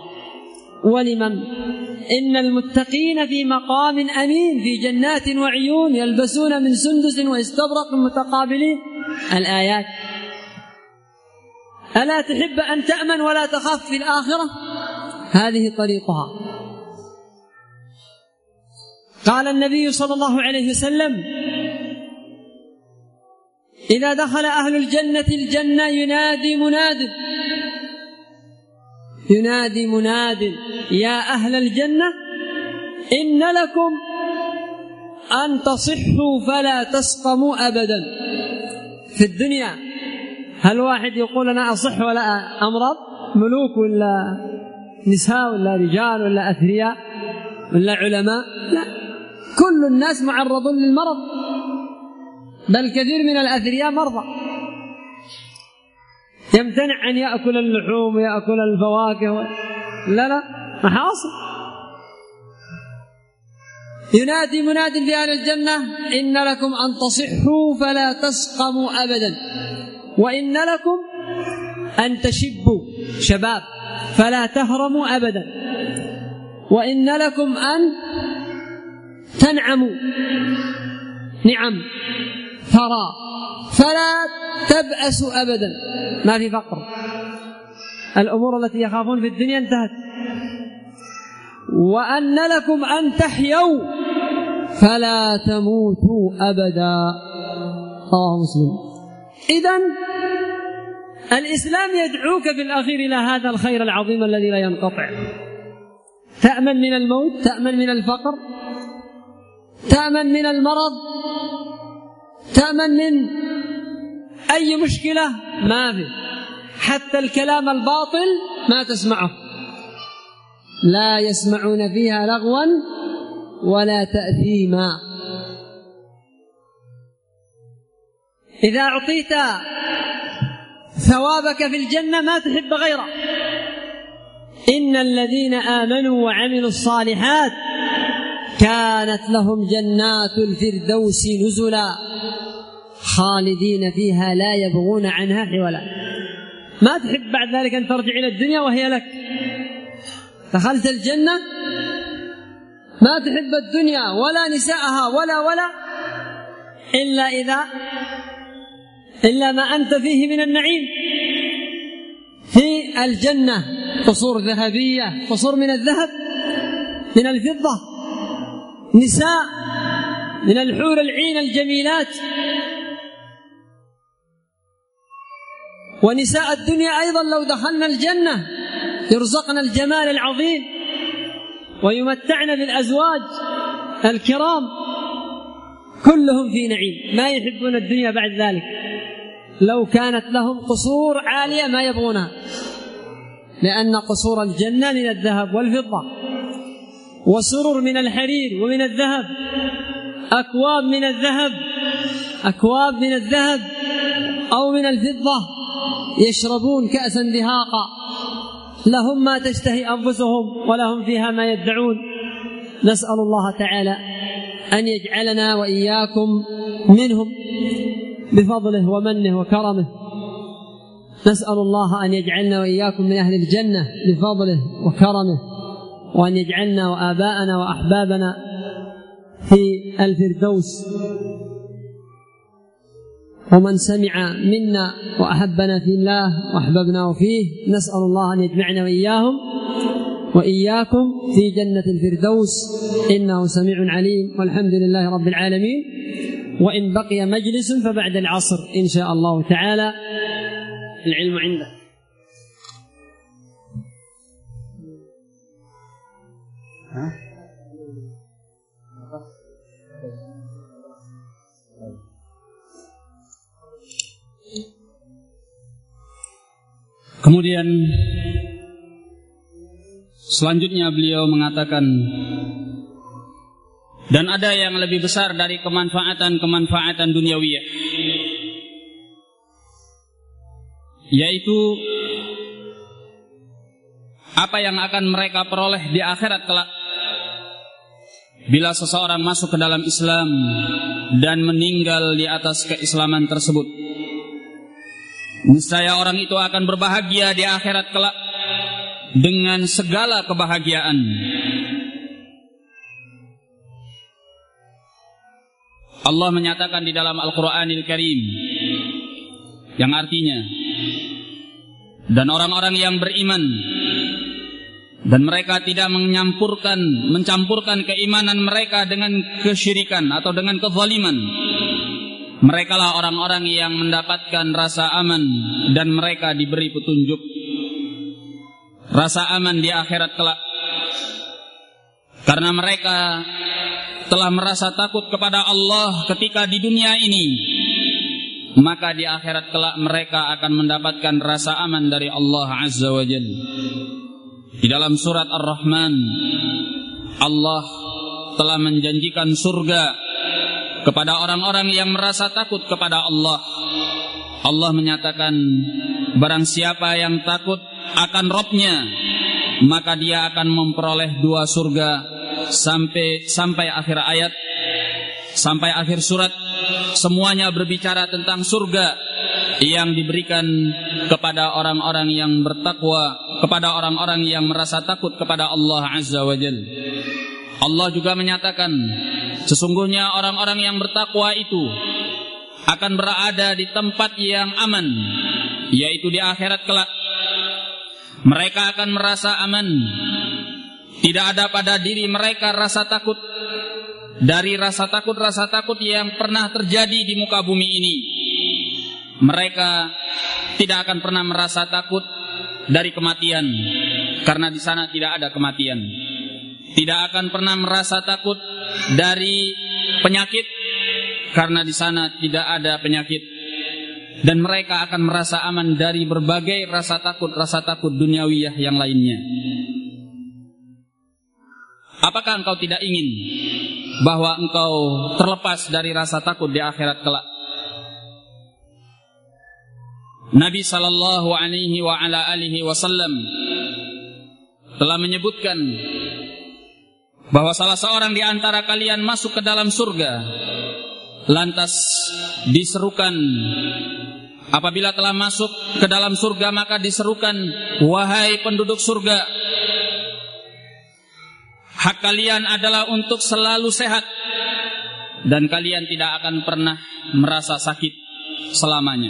إن المتقين في مقام أمين في جنات وعيون يلبسون من سندس واستبرق متقابلين. الآيات. ألا تحب أن تأمن ولا تخاف في الآخرة؟ هذه طريقها. قال النبي صلى الله عليه وسلم: إذا دخل أهل الجنة الجنة ينادي مناد يا أهل الجنة إن لكم أن تصحوا فلا تسقموا أبدا. في الدنيا هل واحد يقول أنا أصح ولا أمرض؟ ملوك ولا نساء ولا رجال ولا أثرياء ولا علماء؟ لا، كل الناس معرضون للمرض، بل كثير من الأثرياء مرضى، يمتنع أن يأكل اللحوم ويأكل الفواكه لا محاصر. ينادي مناد في أهل الجنة: إن لكم أن تصحوا فلا تسقموا أبدا، وإن لكم أن تشبوا شباب فلا تهرموا أبدا، وإن لكم أن تنعموا نعم ثرى فلا تبأسوا أبدا. ما في فقر، الأمور التي يخافون في الدنيا انتهت. وأن لكم أن تحيوا فلا تموتوا أبدا. رواه مسلم. إذن الإسلام يدعوك في الأخير إلى هذا الخير العظيم الذي لا ينقطع. تأمن من الموت، تأمن من الفقر، تأمن من المرض، تأمن من أي مشكلة ما في. حتى الكلام الباطل ما تسمعه، لا يسمعون فيها لغوا ولا تأثيما. إذا أعطيت ثوابك في الجنة ما تحب غيره. إن الذين آمنوا وعملوا الصالحات كانت لهم جنات الفردوس نزلا خالدين فيها لا يبغون عنها حولا. ما تحب بعد ذلك أن ترجع إلى الدنيا وهي لك. دخلت الجنة ما تحب الدنيا ولا نساءها ولا إلا ما أنت فيه من النعيم. في الجنة قصور ذهبية، قصور من الذهب من الفضة، نساء من الحور العين الجميلات. ونساء الدنيا أيضا لو دخلنا الجنة يرزقنا الجمال العظيم ويمتعنا بالأزواج الكرام، كلهم في نعيم، ما يحبون الدنيا بعد ذلك. لو كانت لهم قصور عالية ما يبغونها، لأن قصور الجنة من الذهب والفضة، وسرر من الحرير ومن الذهب، أكواب من الذهب أو من الفضة، يشربون كأسا دهاقا، لهم ما تشتهي أنفسهم ولهم فيها ما يدعون. نسأل الله تعالى أن يجعلنا وإياكم منهم بفضله ومنه وكرمه. نسأل الله أن يجعلنا وإياكم من أهل الجنة بفضله وكرمه، وأن يجعلنا وآباءنا وأحبابنا في الفردوس، ومن سمع منا وأحبنا في الله وأحببناه فيه. نسأل الله أن يجمعنا وإياكم في جنة الفردوس، إنه سميع عليم، والحمد لله رب العالمين. وإن بقي مجلس فبعد العصر إن شاء الله تعالى، العلم عنده. Kemudian selanjutnya beliau mengatakan, dan ada yang lebih besar dari kemanfaatan duniawiyah, yaitu apa yang akan mereka peroleh di akhirat kelak bila seseorang masuk ke dalam Islam dan meninggal di atas keislaman tersebut. Niscaya orang itu akan berbahagia di akhirat kelak dengan segala kebahagiaan. Allah menyatakan di dalam Al-Qur'anil Karim, yang artinya, dan orang-orang yang beriman dan mereka tidak mencampurkan keimanan mereka dengan kesyirikan atau dengan kezaliman, merekalah orang-orang yang mendapatkan rasa aman dan mereka diberi petunjuk. Rasa aman di akhirat kelak, karena mereka telah merasa takut kepada Allah ketika di dunia ini, maka di akhirat kelak mereka akan mendapatkan rasa aman dari Allah Azza wa Jalla. Di dalam surat Ar-Rahman, Allah telah menjanjikan surga kepada orang-orang yang merasa takut kepada Allah. Allah menyatakan, barang siapa yang takut akan Rabb-Nya, maka dia akan memperoleh 2 surga. Sampai akhir ayat, sampai akhir surat, semuanya berbicara tentang surga yang diberikan kepada orang-orang yang bertakwa, kepada orang-orang yang merasa takut kepada Allah Azza wa Jalla. Allah juga menyatakan, sesungguhnya orang-orang yang bertakwa itu akan berada di tempat yang aman, yaitu di akhirat kelak. Mereka akan merasa aman. Tidak ada pada diri mereka rasa takut dari rasa takut yang pernah terjadi di muka bumi ini. Mereka tidak akan pernah merasa takut dari kematian, karena di sana tidak ada kematian. Tidak akan pernah merasa takut dari penyakit, karena di sana tidak ada penyakit. Dan mereka akan merasa aman dari berbagai rasa takut duniawiyah yang lainnya. Apakah engkau tidak ingin bahwa engkau terlepas dari rasa takut di akhirat kelak? Nabi sallallahu alaihi wa ala alihi wasallam telah menyebutkan bahwa salah seorang di antara kalian masuk ke dalam surga, lantas diserukan, apabila telah masuk ke dalam surga maka diserukan, wahai penduduk surga, hak kalian adalah untuk selalu sehat dan kalian tidak akan pernah merasa sakit selamanya.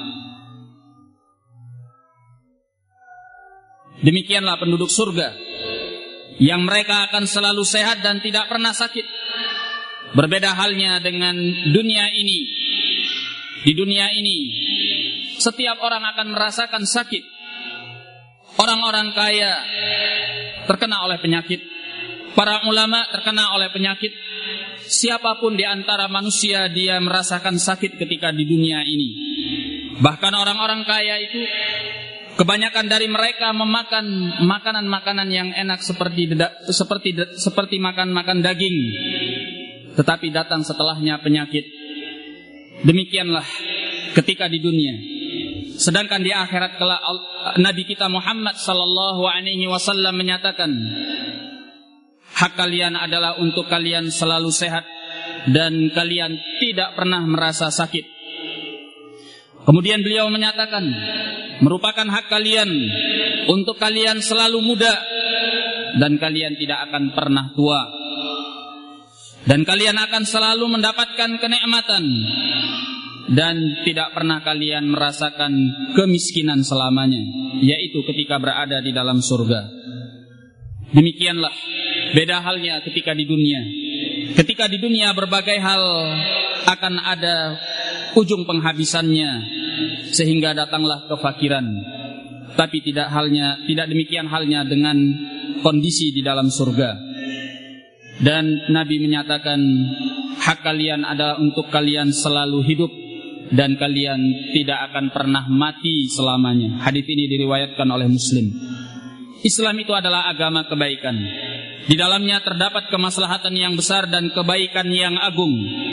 Demikianlah penduduk surga yang mereka akan selalu sehat dan tidak pernah sakit. Berbeda halnya dengan dunia ini. Di dunia ini setiap orang akan merasakan sakit. Orang-orang kaya terkena oleh penyakit, para ulama terkena oleh penyakit. Siapapun di antara manusia dia merasakan sakit ketika di dunia ini. Bahkan orang-orang kaya itu kebanyakan dari mereka memakan makanan-makanan yang enak seperti makan daging, tetapi datang setelahnya penyakit. Demikianlah ketika di dunia. Sedangkan di akhirat kelak Nabi kita Muhammad sallallahu alaihi wasallam menyatakan, hak kalian adalah untuk kalian selalu sehat dan kalian tidak pernah merasa sakit. Kemudian beliau menyatakan, merupakan hak kalian untuk kalian selalu muda dan kalian tidak akan pernah tua. Dan kalian akan selalu mendapatkan kenikmatan dan tidak pernah kalian merasakan kemiskinan selamanya, yaitu ketika berada di dalam surga. Demikianlah beda halnya ketika di dunia. Ketika di dunia berbagai hal akan ada ujung penghabisannya, sehingga datanglah kefakiran. Tapi tidak demikian halnya dengan kondisi di dalam surga. Dan Nabi menyatakan, hak kalian adalah untuk kalian selalu hidup dan kalian tidak akan pernah mati selamanya. Hadis ini diriwayatkan oleh Muslim. Islam itu adalah agama kebaikan. Di dalamnya terdapat kemaslahatan yang besar dan kebaikan yang agung.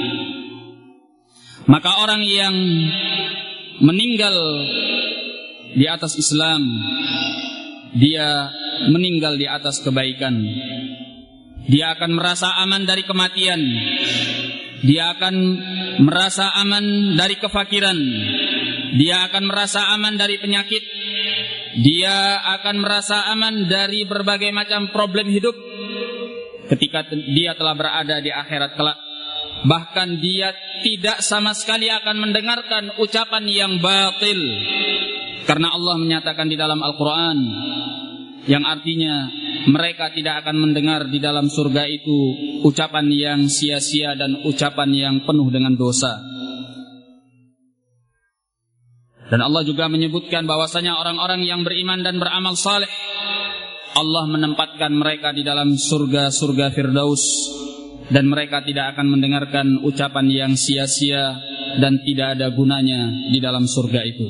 Maka orang yang meninggal di atas Islam, dia meninggal di atas kebaikan. Dia akan merasa aman dari kematian. Dia akan merasa aman dari kefakiran. Dia akan merasa aman dari penyakit. Dia akan merasa aman dari berbagai macam problem hidup ketika dia telah berada di akhirat kelak. Bahkan dia tidak sama sekali akan mendengarkan ucapan yang batil. Karena Allah menyatakan di dalam Al-Quran, yang artinya mereka tidak akan mendengar di dalam surga itu ucapan yang sia-sia dan ucapan yang penuh dengan dosa. Dan Allah juga menyebutkan bahwasanya orang-orang yang beriman dan beramal saleh, Allah menempatkan mereka di dalam surga-surga Firdaus, dan mereka tidak akan mendengarkan ucapan yang sia-sia dan tidak ada gunanya di dalam surga itu.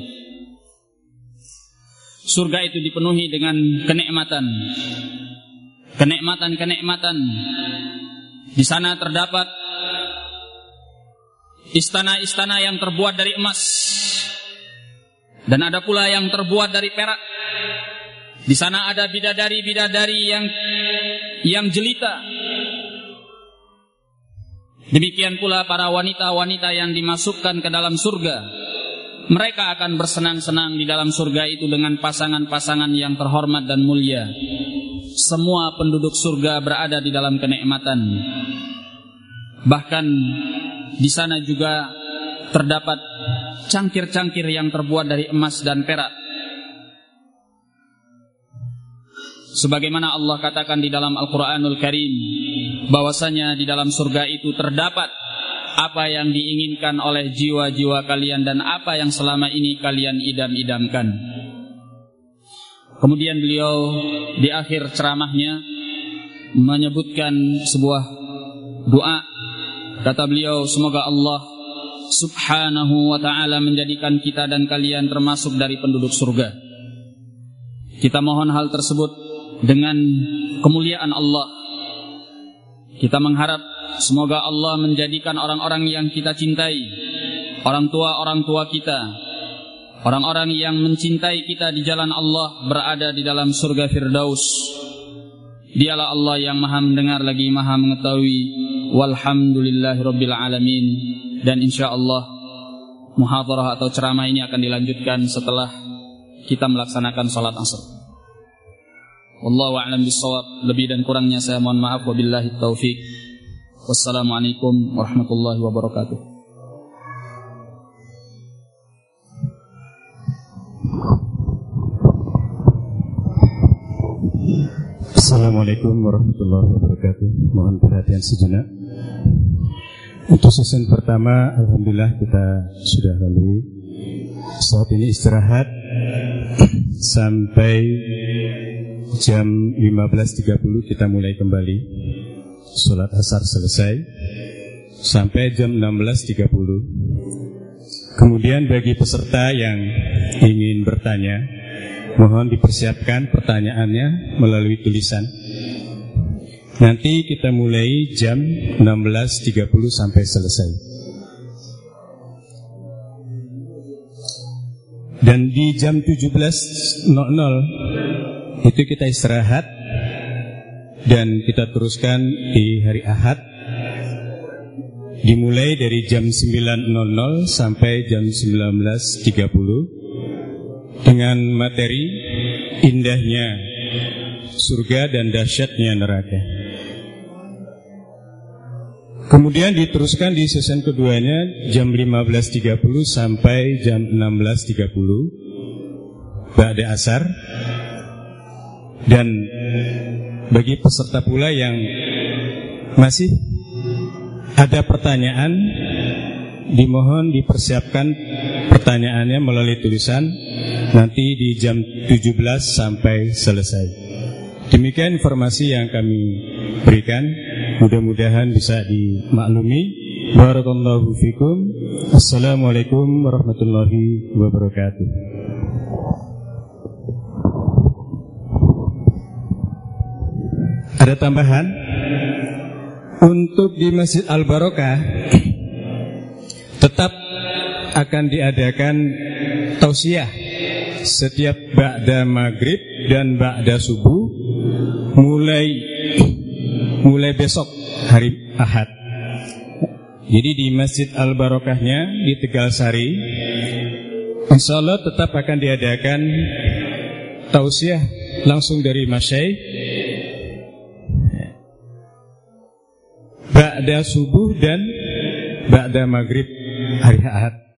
Surga itu dipenuhi dengan kenikmatan. Kenikmatan. Di sana terdapat istana-istana yang terbuat dari emas, dan ada pula yang terbuat dari perak. Di sana ada bidadari-bidadari yang jelita. Demikian pula para wanita-wanita yang dimasukkan ke dalam surga. Mereka akan bersenang-senang di dalam surga itu dengan pasangan-pasangan yang terhormat dan mulia. Semua penduduk surga berada di dalam kenikmatan. Bahkan di sana juga terdapat cangkir-cangkir yang terbuat dari emas dan perak. Sebagaimana Allah katakan di dalam Al-Quranul Karim, bahwasanya di dalam surga itu terdapat apa yang diinginkan oleh jiwa-jiwa kalian dan apa yang selama ini kalian idam-idamkan. Kemudian beliau di akhir ceramahnya menyebutkan sebuah doa. Kata beliau, semoga Allah subhanahu wa ta'ala menjadikan kita dan kalian termasuk dari penduduk surga. Kita mohon hal tersebut dengan kemuliaan Allah. Kita mengharap semoga Allah menjadikan orang-orang yang kita cintai, orang tua kita, orang-orang yang mencintai kita di jalan Allah berada di dalam surga Firdaus. Dialah Allah yang maha mendengar lagi maha mengetahui. Walhamdulillahirabbil alamin. Dan insyaallah muhadharah atau ceramah ini akan dilanjutkan setelah kita melaksanakan salat asar. Wallahu a'lam bishawab. Lebih dan kurangnya saya mohon maaf. Wabillahi taufik. Wassalamualaikum warahmatullahi wabarakatuh. Assalamualaikum warahmatullahi wabarakatuh. Mohon perhatian sejenak. Untuk season pertama, alhamdulillah kita sudah lalui. Saat ini istirahat sampai jam 15.30 kita mulai kembali. Sholat asar selesai sampai jam 16.30. Kemudian bagi peserta yang ingin bertanya, mohon dipersiapkan pertanyaannya melalui tulisan. Nanti kita mulai jam 16.30 sampai selesai. Dan di jam 17.00 itu kita istirahat dan kita teruskan di hari Ahad. Dimulai dari jam 9.00 sampai jam 19.30 dengan materi indahnya surga dan dahsyatnya neraka. Kemudian diteruskan di season keduanya jam 15.30 sampai jam 16.30 ba'da asar. Dan bagi peserta pula yang masih ada pertanyaan, dimohon dipersiapkan pertanyaannya melalui tulisan nanti di jam 17 sampai selesai. Demikian informasi yang kami berikan. Mudah-mudahan bisa dimaklumi. Barakallahu fikum. Assalamualaikum warahmatullahi wabarakatuh. Ada tambahan? Untuk di Masjid Al-Barokah tetap akan diadakan tausiah setiap ba'da maghrib dan ba'da subuh mulai besok hari Ahad. Jadi di Masjid Al-Barokahnya di Tegalsari, insyaallah tetap akan diadakan tausiah langsung dari Masyaikh ba'da subuh dan ba'da maghrib hari Ahad.